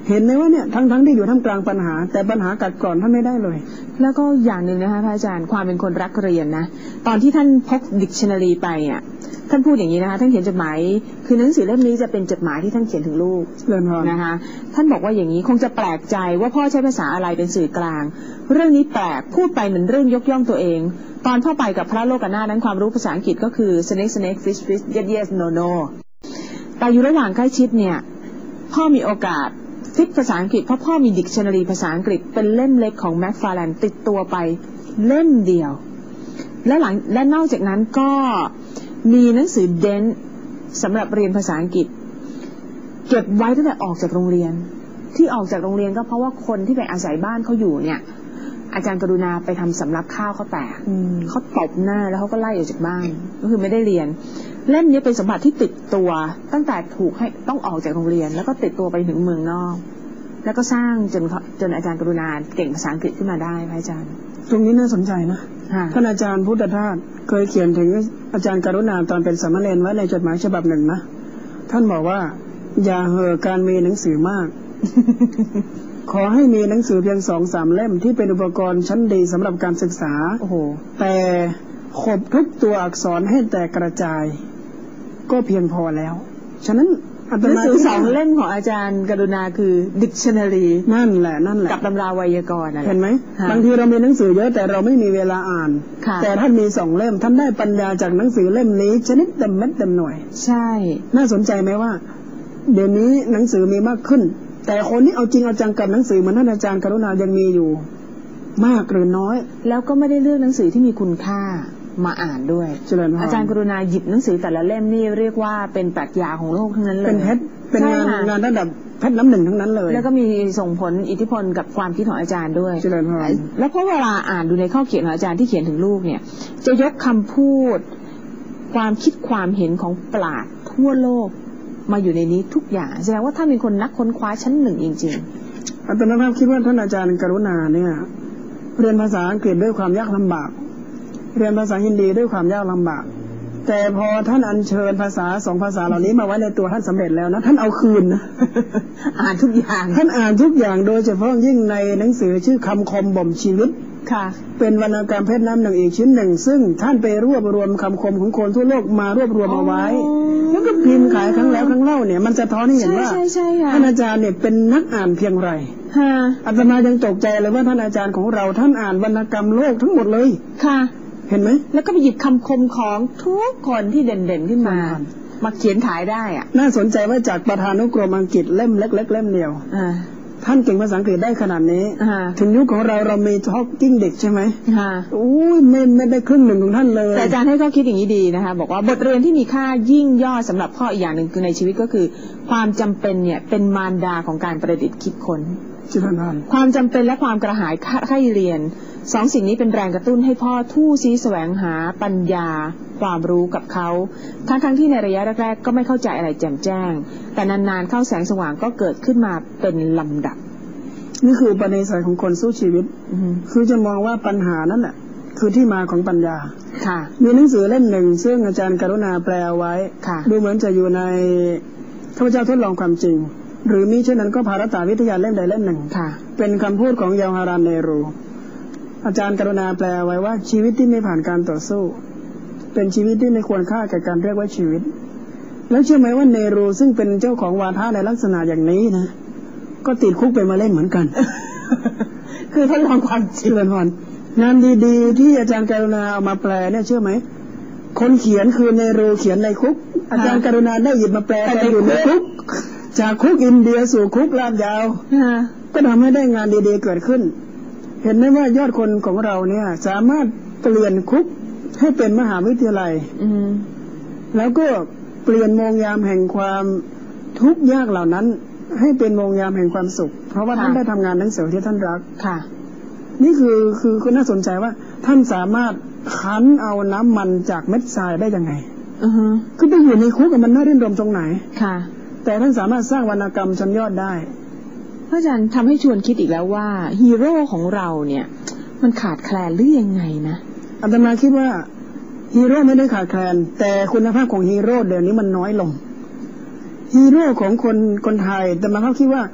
เห็นไหมว่าเนี่ยทั้งทั้งที่อยู่ท่ามกลางปัญหาแต่ปัญหากัดกร่อนท่านไม่ได้เลยแล้วก็อย่างหนึ่งนะคะพระอาจารย์ความเป็นคนรักเรียนนะตอนที่ท่านพกดิกชันนารีไปอ่ะท่านพูดอย่างนี้นะคะท่านเขียนจดหมายคือหนังสือเล่มนี้จะเป็นจดหมายที่ท่านเขียนถึงลูกนะคะท่านบอกว่าอย่างนี้คงจะแปลกใจว่าพ่อใช้ภาษาอะไรเป็นสื่อกลางเรื่องนี้แปลกพูดไปเหมือนเรื่องยกย่องตัวเองตอนพ่อไปกับพระโลกนาถนั้นความรู้ภาษาอังกฤษก็คือ snake snake fish fish yes yes no no แต่อยู่ระหว่างใกล้ชิดเนี่ยพ่อมีโอกาสฟิกภาษาอังกฤษเพราะพ่อมีดิกชันนารีภาษาอังกฤษเป็นเล่มเล็กของแม็กฟาร์แลนด์ติดตัวไปเล่มเดียวและหลังและนอกจากนั้นก็มีหนังสือเดนสำหรับเรียนภาษาอังกฤษเก็บไว้ตั้งแต่ออกจากโรงเรียนที่ออกจากโรงเรียนก็เพราะว่าคนที่ไปอาศัยบ้านเขาอยู่เนี่ยอาจารย์กรุณาไปทำสำรับข้าวเขาแตกเขาตบหน้าแล้วเขาก็ไล่ออกจากบ้านก็คือไม่ได้เรียนเล่มนี้เป็นสมบัติที่ติดตัวตั้งแต่ถูกให้ต้องออกจากโรงเรียนแล้วก็ติดตัวไปถึงเมืองนอกแล้วก็สร้างจนจนอาจารย์กรุณาเก่งภาษาอังกฤษขึ้นมาได้พระอาจารย์ตรงนี้น่าสนใจนะท่านอาจารย์พุทธทาสเคยเขียนถึงอาจารย์กรุณาตอนเป็นสามเณรไว้ในจดหมายฉบับหนึ่งนะท่านบอกว่าอย่าเห่อการมีหนังสือมาก ขอให้มีหนังสือเพียงสองสามเล่มที่เป็นอุปกรณ์ชั้นดีสำหรับการศึกษาโอ้โหแต่ขบทุกตัวอักษรให้แตกกระจายก็เพียงพอแล้วฉะนั้นหนังสือสองเล่มของอาจารย์กรุณาคือดิกชันนารีนั่นแหละนั่นแหละกับตำราไวยากรณ์เห็นไหมบางทีเรามีหนังสือเยอะแต่เราไม่มีเวลาอ่านแต่ท่านมีสองเล่มท่านได้ปัญญาจากหนังสือเล่มนี้ชนิดเต็มเม็ดเต็มหน่วยใช่น่าสนใจไหมว่าเดี๋ยวนี้หนังสือมีมากขึ้นแต่คนที่เอาจริงเอาจังกับหนังสือเหมือนท่านอาจารย์กรุณายังมีอยู่มากหรือน้อยแล้วก็ไม่ได้เลือกหนังสือที่มีคุณค่ามาอ่านด้วยอาจารย์กรุณาหยิบหนังสือแต่ละเล่มนี่เรียกว่าเป็นปรัชญาของโลกทั้งนั้นเลยเป็นเพชรเป็นงานงานระดับเพชรน้ำหนึ่งทั้งนั้นเลยแล้วก็มีส่งผลอิทธิพลกับความคิดของอาจารย์ด้วยแล้วเพราะเวลาอ่านดูในข้อเขียนของอาจารย์ที่เขียนถึงลูกเนี่ยจะยกคำพูดความคิดความเห็นของปราชญ์ทั่วโลกมาอยู่ในนี้ทุกอย่างแสดงว่าถ้ามีคนนักค้นคว้าชั้นหนึ่งจริงๆอาจารย์คิดว่าท่านอาจารย์กรุณาเนี่ยเรียนภาษาอังกฤษด้วยความยากลำบากเรียนภาษาฮินดีด้วยความยากลำบากแต่พอท่านอัญเชิญภาษาสองภาษาเหล่านี้มาไว้ในตัวท่านสำเร็จแล้วนะท่านเอาคืนนะอ่านทุกอย่างท่านอ่านทุกอย่างโดยเฉพาะยิ่งในหนังสือชื่อคำคมบ่มชีวิตค่ะเป็นวรรณกรรมเพชรน้ำหนึ่งอีกชิ้นหนึ่งซึ่งท่านไปรวบรวมคำคมของคนทั่วโลกมารวบรวมเอาไว้แล้วก็พิมพ์ขายครั้งแล้วครั้งเล่าเนี่ยมันจะท้อนให้เห็นว่าท่านอาจารย์เนี่ยเป็นนักอ่านเพียงไรอาตมายังตกใจเลยว่าท่านอาจารย์ของเราท่านอ่านวรรณกรรมโลกทั้งหมดเลยค่ะเห็นไหมแล้วก็ไปหยิบคำคมของทุกคนที่เด่นๆขึ้นมามาเขียนขายได้อ่ะน่าสนใจว่าจากประธานุกรมอังกฤษเล่มเล็กๆเล่มเดียวท่านเก่งภาษาอังกฤษได้ขนาดนี้ถึงยุคของเราเรามีท็อกกิ้งเด็กใช่ไหมอู้ยไม่ไม่ได้ครึ่งหนึ่งของท่านเลยแต่อาจารย์ให้ข้อคิดอย่างนี้ดีนะคะบอกว่าบทเรียนที่มีค่ายิ่งยอดสำหรับพ่ออีกอย่างหนึ่งคือในชีวิตก็คือความจำเป็นเนี่ยเป็นมารดาของการประดิษฐ์คิดค้นความจำเป็นและความกระหายใคร่เรียนสองสิ่งนี้เป็นแรงกระตุ้นให้พ่อทู่ซีแสวงหาปัญญาความรู้กับเขาทั้งทั้งที่ในระยะแรกๆก็ไม่เข้าใจอะไรแจ่มแจ้งแต่นานๆเข้าแสงสว่างก็เกิดขึ้นมาเป็นลำดับนี่คือปัญญาของคนสู้ชีวิตคือจะมองว่าปัญหานั่นแหละคือที่มาของปัญญาค่ะมีหนังสือเล่มหนึ่งซึ่งอาจารย์กรุณาแปลไว้ดูเหมือนจะอยู่ในข้าพเจ้าทดลองความจริงหรือมิเช่นนั้นก็ภารตาวิทยาเล่มใดเล่มหนึ่งเป็นคำพูดของยาวฮารานเนรูอาจารย์กรุณาแปลไว้ว่าชีวิตที่ไม่ผ่านการต่อสู้เป็นชีวิตที่ไม่ควรค่าแก่การเรียกว่าชีวิตแล้วเชื่อไหมว่าเนรูซึ่งเป็นเจ้าของวาทะในลักษณะอย่างนี้นะก็ติดคุกไปมาเล่นเหมือนกันคือทดลองความจริงก่อนงานดีๆที่อาจารย์กรุณาเอามาแปลเนี่ยเชื่อไหมคนเขียนคือเนรูเขียนในคุกอาจารย์กรุณาได้หยิบมาแปลแต่อยู่ในคุกจากคุกอินเดียสู่คุกลาดยาวก็ทำให้ได้งานดีๆเกิดขึ้นเห็นไหมว่ายอดคนของเราเนี่ยสามารถเปลี่ยนคุกให้เป็นมหาวิทยาลัยแล้วก็เปลี่ยนโมงยามแห่งความทุกข์ยากเหล่านั้นให้เป็นโมงยามแห่งความสุขเพราะว่าท่านได้ทำงานหนังสือที่ท่านรักค่ะนี่คือคือคือน่าสนใจว่าท่านสามารถคั้นเอาน้ำมันจากเม็ดทรายได้ยังไงอือฮึคือไปอยู่ในคุกมันน่ารื่นรมตรงไหนค่ะแต่ท่านสามารถสร้างวรรณกรรมชั้นยอดได้พระอาจารย์ทำให้ชวนคิดอีกแล้วว่าฮีโร่ของเราเนี่ยมันขาดแคลนหรือยังไงนะอาตมาคิดว่าฮีโร่ไม่ได้ขาดแคลนแต่คุณภาพของฮีโร่เดี๋ยวนี้มันน้อยลงฮีโร่ของคนคนไทยแต่มาเขาคิดว่า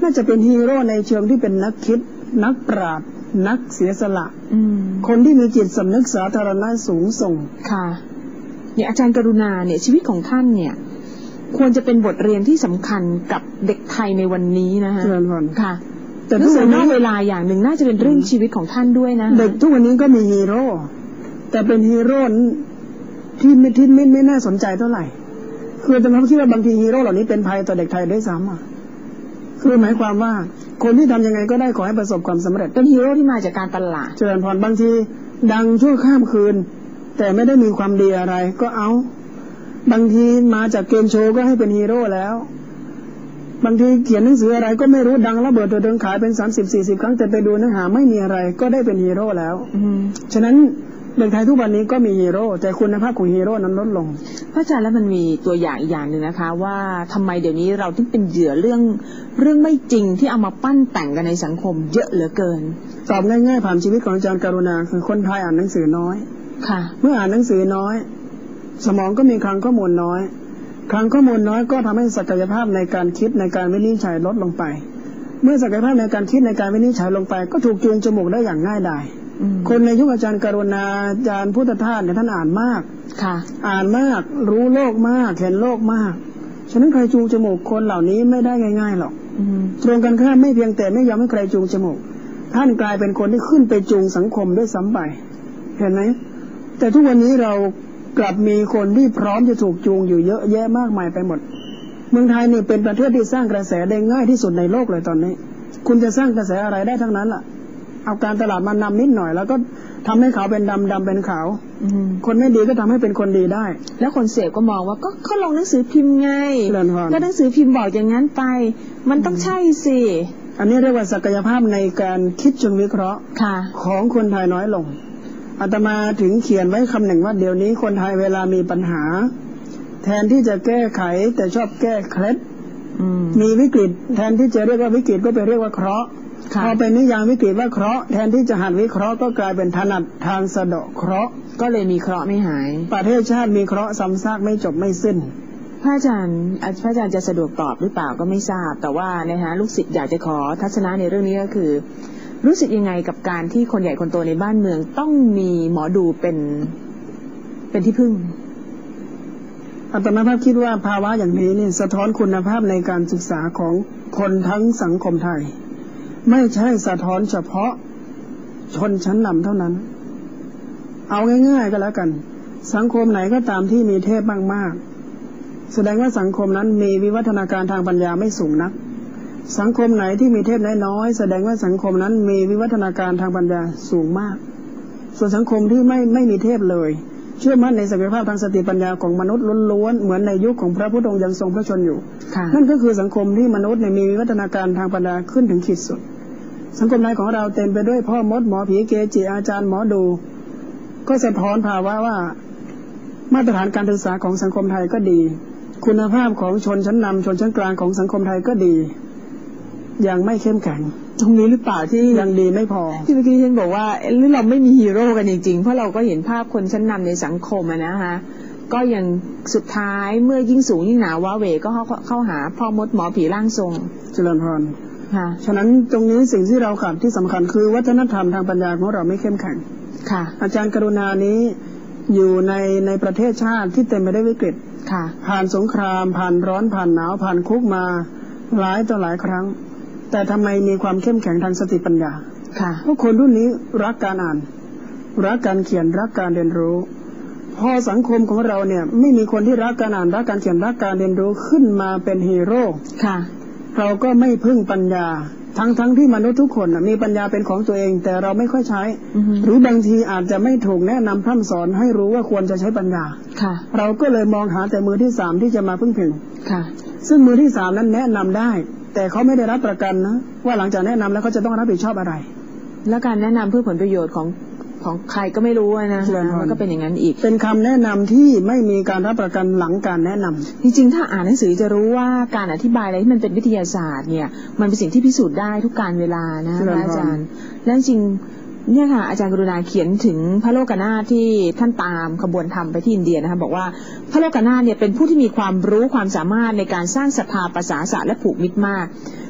น่าจะเป็นฮีโร่ในเชิงที่เป็นนักคิดนักปราชญ์นักเสียสละคนที่มีจิตสำนึกสาธารณะสูงส่งค่ะเนี่ยอาจารย์กรุณาเนี่ยชีวิตของท่านเนี่ยควรจะเป็นบทเรียนที่สำคัญกับเด็กไทยในวันนี้นะคะค่ะแต่ทุกวันนี้เวลาอย่างหนึ่งน่าจะเป็นเรื่องชีวิตของท่านด้วยนะเด็กทุกวันนี้ก็มีฮีโร่แต่เป็นฮีโร่ที่ไม่ที่ไม่ไม่น่าสนใจเท่าไหร่คือแต่ผมคิดว่าบางทีฮีโร่เหล่านี้เป็นภัยต่อเด็กไทยด้วยซ้ำอ่ะคือหมายความว่าคนที่ทำยังไงก็ได้ขอให้ประสบความสำเร็จเป็นฮีโร่ที่มาจากการตลาดเจริญพรบางทีดังชั่วข้ามคืนแต่ไม่ได้มีความดีอะไรก็เอาบางทีมาจากเกมโชว์ก็ให้เป็นฮีโร่แล้วบางทีเขียนหนังสืออะไรก็ไม่รู้ดังระเบิดตัวเดินขายเป็นสามสิบสี่สิบครั้งแต่ไปดูเนื้อหาไม่มีอะไรก็ได้เป็นฮีโร่แล้วฉะนั้นเด็กไทยทุกวันนี้ก็มีฮีโร่แต่คุณภาพของฮีโร่นั้นลดลงพระอาจารย์แล้วมันมีตัวอย่างอีกอย่างหนึ่งนะคะว่าทำไมเดี๋ยวนี้เราถึงเป็นเหยื่อเรื่องเรื่องไม่จริงที่เอามาปั้นแต่งกันในสังคมเยอะเหลือเกินตอบง่ายๆผ่านชีวิตของอาจารย์กรุณาคือคนไทยอ่านหนังสือน้อยค่ะเมื่ออ่านหนังสือน้อยสมองก็มีคลังข้อมูลน้อยคลังข้อมูลน้อยก็ทำให้ศักยภาพในการคิดในการวินิจฉัยลดลงไปเมื่อศักยภาพในการคิดในการวินิจฉัยลงไปก็ถูกจูงจมูกได้อย่างง่ายดายคนในยุคอาจารย์กรุณาอาจารย์พุทธทาสเนี่ยท่านอ่านมากค่ะอ่านมากรู้โลกมากเห็นโลกมากฉะนั้นใครจูงจมูกคนเหล่านี้ไม่ได้ง่ายๆหรอกตรงกันข้ามไม่เพียงแต่ไม่ยอมให้ใครจูงจมูกท่านกลายเป็นคนที่ขึ้นไปจูงสังคมด้วยซ้ำไปเห็นไหมแต่ทุกวันนี้เรากลับมีคนที่พร้อมจะถูกจูงอยู่เยอะแยะมากมายไปหมดเมืองไทยนี่เป็นประเทศที่สร้างกระแสได้ง่ายที่สุดในโลกเลยตอนนี้คุณจะสร้างกระแสอะไรได้ทั้งนั้นล่ะเอาการตลาดมานำนิดหน่อยแล้วก็ทำให้ขาวเป็นดำดำเป็นขาวคนไม่ดีก็ทำให้เป็นคนดีได้แล้วคนเสพก็มองว่าก็เขาลงหนังสือพิมพ์ไงก็หนังสือพิมพ์บอกอย่างนั้นไปมันต้องใช่สิอันนี้เรียกว่าศักยภาพในการคิดเชิงวิเคราะห์ของคนไทยน้อยลงอาตมาถึงเขียนไว้คำหนึ่งว่าเดี๋ยวนี้คนไทยเวลามีปัญหาแทนที่จะแก้ไขแต่ชอบแก้เคล็ดมีวิกฤตแทนที่จะเรียกว่าวิกฤตก็ไปเรียกว่าเคราะห์พอเป็นนิยามวิกฤตว่าเคราะห์แทนที่จะหัดวิเคราะห์ก็กลายเป็นถนัดทางสะเดาะเคราะห์ก็เลยมีเคราะห์ไม่หายประเทศชาติมีเคราะห์ซ้ำซากไม่จบไม่สิ้นพระอาจารย์พระอาจารย์จะสะดวกตอบหรือเปล่าก็ไม่ทราบแต่ว่านะฮะลูกศิษย์อยากจะขอทัศนะในเรื่องนี้ก็คือรู้สึกยังไงกับการที่คนใหญ่คนโตในบ้านเมืองต้องมีหมอดูเป็นเป็นที่พึ่งอาตมาภาพคิดว่าภาวะอย่างนี้เนี่ยสะท้อนคุณภาพในการศึกษาของคนทั้งสังคมไทยไม่ใช่สะท้อนเฉพาะชนชั้นนำเท่านั้นเอาง่ายๆก็แล้วกันสังคมไหนก็ตามที่มีเทพมากๆแสดงว่าสังคมนั้นมีวิวัฒนาการทางปัญญาไม่สูงนักสังคมไหนที่มีเทพน้อยๆแสดงว่าสังคมนั้นมีวิวัฒนาการทางปัญญาสูงมากส่วนสังคมที่ไม่ไม่มีเทพเลยเชื่อมั่นในศักยภาพทางสติปัญญาของมนุษย์ล้วนๆเหมือนในยุคของพระพุทธองค์ยังทรงพระชนอยู่นั่นก็คือสังคมที่มนุษย์มีวิวัฒนาการทางปัญญาขึ้นถึงขีดสุดสังคมไทยของเราเต็มไปด้วยพ่อมดหมอผีเกจิอาจารย์หมอดูก็สะท้อนภาวะว่ามาตรฐานการศึกษาของสังคมไทยก็ดีคุณภาพของชนชั้นนำชนชั้นกลางของสังคมไทยก็ดียังไม่เข้มแข็งตรงนี้หรือเปล่าที่ยังดีไม่พอที่เมื่อกี้ฉันบอกว่าหรือเราไม่มีฮีโร่กันจริงๆเพราะเราก็เห็นภาพคนชั้นนำในสังคมอะนะคะก็ยังสุดท้ายเมื่อยิ่งสูงยิ่งหนาว้าเหวก็เข้าเข้าหาพ่อมดหมอผีร่างทรงเจริญพรค่ะฉะนั้นตรงนี้สิ่งที่เราขาดที่สำคัญคือวัฒนธรรมทางปัญญาของเราไม่เข้มแข็งค่ะอาจารย์กรุณานี้อยู่ในในประเทศชาติที่เต็มไปด้วยวิกฤตค่ะผ่านสงครามผ่านร้อนผ่านหนาวผ่านคุกมาหลายต่อหลายครั้งแต่ทำไมมีความเข้มแข็งทางสติปัญญาค่ะเพราะคนรุ่นนี้รักการอ่านรักการเขียนรักการเรียนรู้พอสังคมของเราเนี่ยไม่มีคนที่รักการอ่านรักการเขียนรักการเรียนรู้ขึ้นมาเป็นฮีโร่ค่ะเราก็ไม่พึ่งปัญญาทั้งทั้งที่มนุษย์ทุกคนมีปัญญาเป็นของตัวเองแต่เราไม่ค่อยใช้หรือบางทีอาจจะไม่ถูกแนะนำพร่ำสอนให้รู้ว่าควรจะใช้ปัญญาค่ะเราก็เลยมองหาแต่มือที่สามที่จะมาพึ่งพิงค่ะซึ่งมือที่สามนั้นแนะนำได้แต่เขาไม่ได้รับประกันนะว่าหลังจากแนะนำแล้วเขาจะต้องรับผิดชอบอะไรและการแนะนำเพื่อผลประโยชน์ของของใครก็ไม่รู้นะมันก็เป็นอย่างนั้นอีกเป็นคำแนะนำที่ไม่มีการรับประกันหลังการแนะนำจริงๆถ้าอ่านหนังสือจะรู้ว่าการอธิบายอะไรที่มันเป็นวิทยาศาสตร์เนี่ยมันเป็นสิ่งที่พิสูจน์ได้ทุกการเวลานะอาจารย์และจริงเนี่ยค่ะอาจารย์กรุณาเขียนถึงพระโลกนาถที่ท่านตามขบวนธรรมไปที่อินเดียนะคะบอกว่าพระโลกนาถเนี่ยเป็นผู้ที่มีความรู้ความสามารถในการสร้างศรัทธาประสาสะและผูกมิตรมาก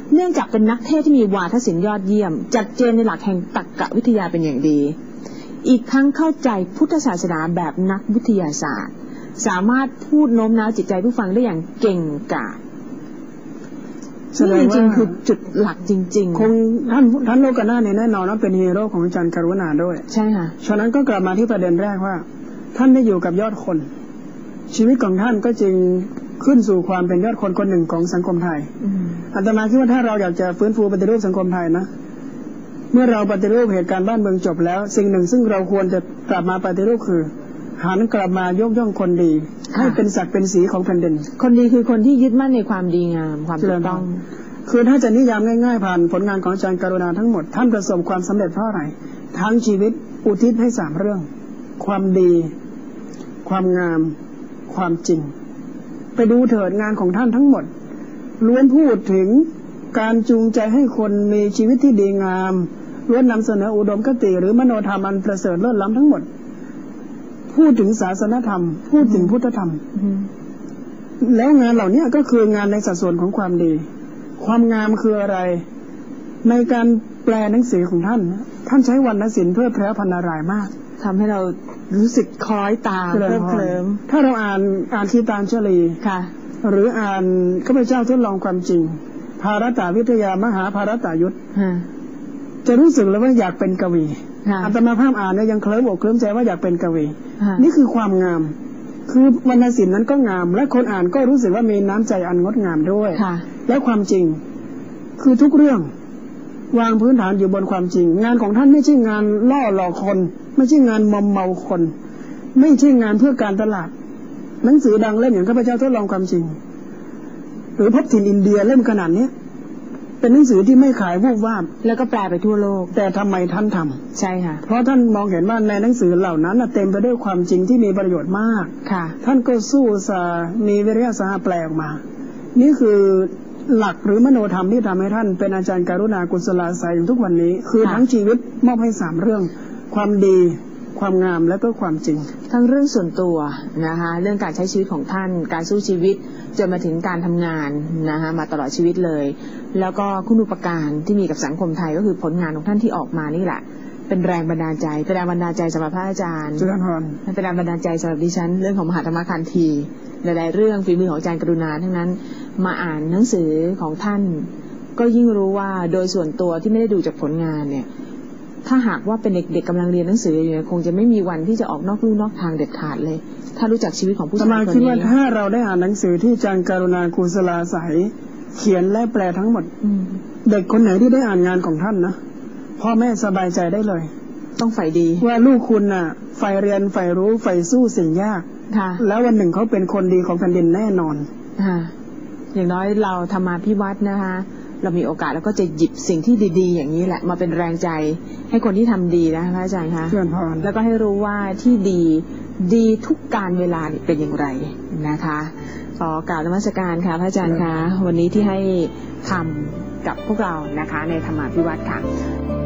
เนื่องจากเป็นนักเทศที่มีวาทศิลป์ยอดเยี่ยมจัดเจนในหลักแห่งตรรกวิทยาเป็นอย่างดีอีกทั้งเข้าใจพุทธศาสนาแบบนักวิทยาศาสตร์สามารถพูดโน้มน้าวจิตใจผู้ฟังได้อย่างเก่งกาจนี่จริงๆคือจุดหลักจริงๆคงท่านท่านโลกนาถเนี่ยแน่นอนว่าเป็นฮีโร่ของอาจารย์กรุณาด้วยใช่ค่ะฉะนั้นก็กลับมาที่ประเด็นแรกว่าท่านได้อยู่กับยอดคนชีวิตของท่านก็จึงขึ้นสู่ความเป็นยอดคนคนหนึ่งของสังคมไทยอาตมาคิดว่าถ้าเราอยากจะฟื้นฟูปฏิรูปสังคมไทยนะเมื่อเราปฏิรูปเหตุการณ์บ้านเมืองจบแล้วสิ่งหนึ่งซึ่งเราควรจะกลับมาปฏิรูปคือหันกลับมายกย่องคนดีให้เป็นศักดิ์เป็นสีของแผ่นดินคนดีคือคนที่ยึดมั่นในความดีงามความถูกต้องคือถ้าจะนิยามง่ายๆผ่านผลงานของอาจารย์กรุณาทั้งหมดท่านประสบความสำเร็จเพราะอะไรทั้งชีวิตอุทิศให้สามเรื่องความดีความงามความจริงไปดูเถิดงานของท่านทั้งหมดล้วนพูดถึงการจูงใจให้คนมีชีวิตที่ดีงามล้วนนำเสนออุดมคติหรือมโนธรรมอันประเสริฐเลิศล้ำทั้งหมดพูดถึงศาสนธรรมพูดถึงพุทธธรรมแล้วงานเหล่านี้ก็คืองานในสัดส่วนของความดีความงามคืออะไรในการแปลหนังสือของท่านท่านใช้วรรณศิลป์เพื่อแพร่พันนารายมากทำให้เรารู้สึกคล้อยตามเคลิ้มเคลิ้มถ้าเราอ่านอ่านคีตานชลีค่ะหรืออ่านข้าพเจ้าทดลองความจริงภารตาวิทยามหาภารตายุทธจะรู้สึกเลยว่าอยากเป็นกวีอาตมาภาพอ่านเนี่ยยังเคลิ้มอกเคลิ้มใจว่าอยากเป็นกวีนี่คือความงามคือวรรณศิลป์นั้นก็งามและคนอ่านก็รู้สึกว่ามีน้ำใจอันงดงามด้วยและความจริงคือทุกเรื่องวางพื้นฐานอยู่บนความจริงงานของท่านไม่ใช่งานล่อหลอกคนไม่ใช่งานมอมเมาคนไม่ใช่งานเพื่อการตลาดหนังสือดังเล่มอย่างข้าพเจ้าทดลองความจริงหรือพบถิ่นอินเดียเล่มขนาดนี้เป็นหนังสือที่ไม่ขายวูบวาบแล้วก็แปลไปทั่วโลกแต่ทำไมท่านทำใช่ค่ะเพราะท่านมองเห็นว่าในหนังสือเหล่านั้นเต็มไปด้วยความจริงที่มีประโยชน์มากค่ะท่านก็สู้สามีวิริยะสาแปลออกมานี่คือหลักหรือมโนธรรมที่ทำให้ท่านเป็นอาจารย์กรุณากุศลาสัยอย่างทุกวันนี้คือทั้งชีวิตมอบให้สามเรื่องความดีความงามและก็ความจริงทั้งเรื่องส่วนตัวนะคะเรื่องการใช้ชีวิตของท่านการสู้ชีวิตจนมาถึงการทำงานนะคะมาตลอดชีวิตเลยแล้วก็คุณูปการที่มีกับสังคมไทยก็คือผลงานของท่านที่ออกมานี่แหละเป็นแรงบันดาลใจเป็นแรงบันดาลใจสำหรับพระอาจารย์เจริญพรเป็นแรงบันดาลใจสำหรับดิฉันเรื่องของมหาธรรมคันธีหลายๆเรื่องฝีมือของอาจารย์กรุณาทั้งนั้นมาอ่านหนังสือของท่านก็ยิ่งรู้ว่าโดยส่วนตัวที่ไม่ได้ดูจากผลงานเนี่ยถ้าหากว่าเป็นเด็กๆกำลังเรียนหนังสืออยู่คงจะไม่มีวันที่จะออกนอกลู่นอกทางเด็ดขาดเลยถ้ารู้จักชีวิตของผู้ชายคนนี้คิดว่าถ้าเราได้อ่านหนังสือที่อาจารย์กรุณากุศลาสัยเขียนและแปลทั้งหมดเด็กคนไหนที่ได้อ่านงานของท่านนะพ่อแม่สบายใจได้เลยต้องใฝ่ดีว่าลูกคุณน่ะใฝ่เรียนใฝ่รู้ใฝ่สู้สิ่งยากแล้ววันหนึ่งเขาเป็นคนดีของแผ่นดินแน่นอนค่ะอย่างน้อยเราธรรมาภิวัตน์นะคะเรามีโอกาสแล้วก็จะหยิบสิ่งที่ดีๆอย่างนี้แหละมาเป็นแรงใจให้คนที่ทำดีนะพระอาจารย์คะแล้วก็ให้รู้ว่าที่ดีดีทุกการเวลาเป็นอย่างไรนะคะขอกล่าวนมัสการค่ะพระอาจารย์คะวันนี้ที่ให้ทำกับพวกเรานะคะในธรรมาภิวัตน์ค่ะ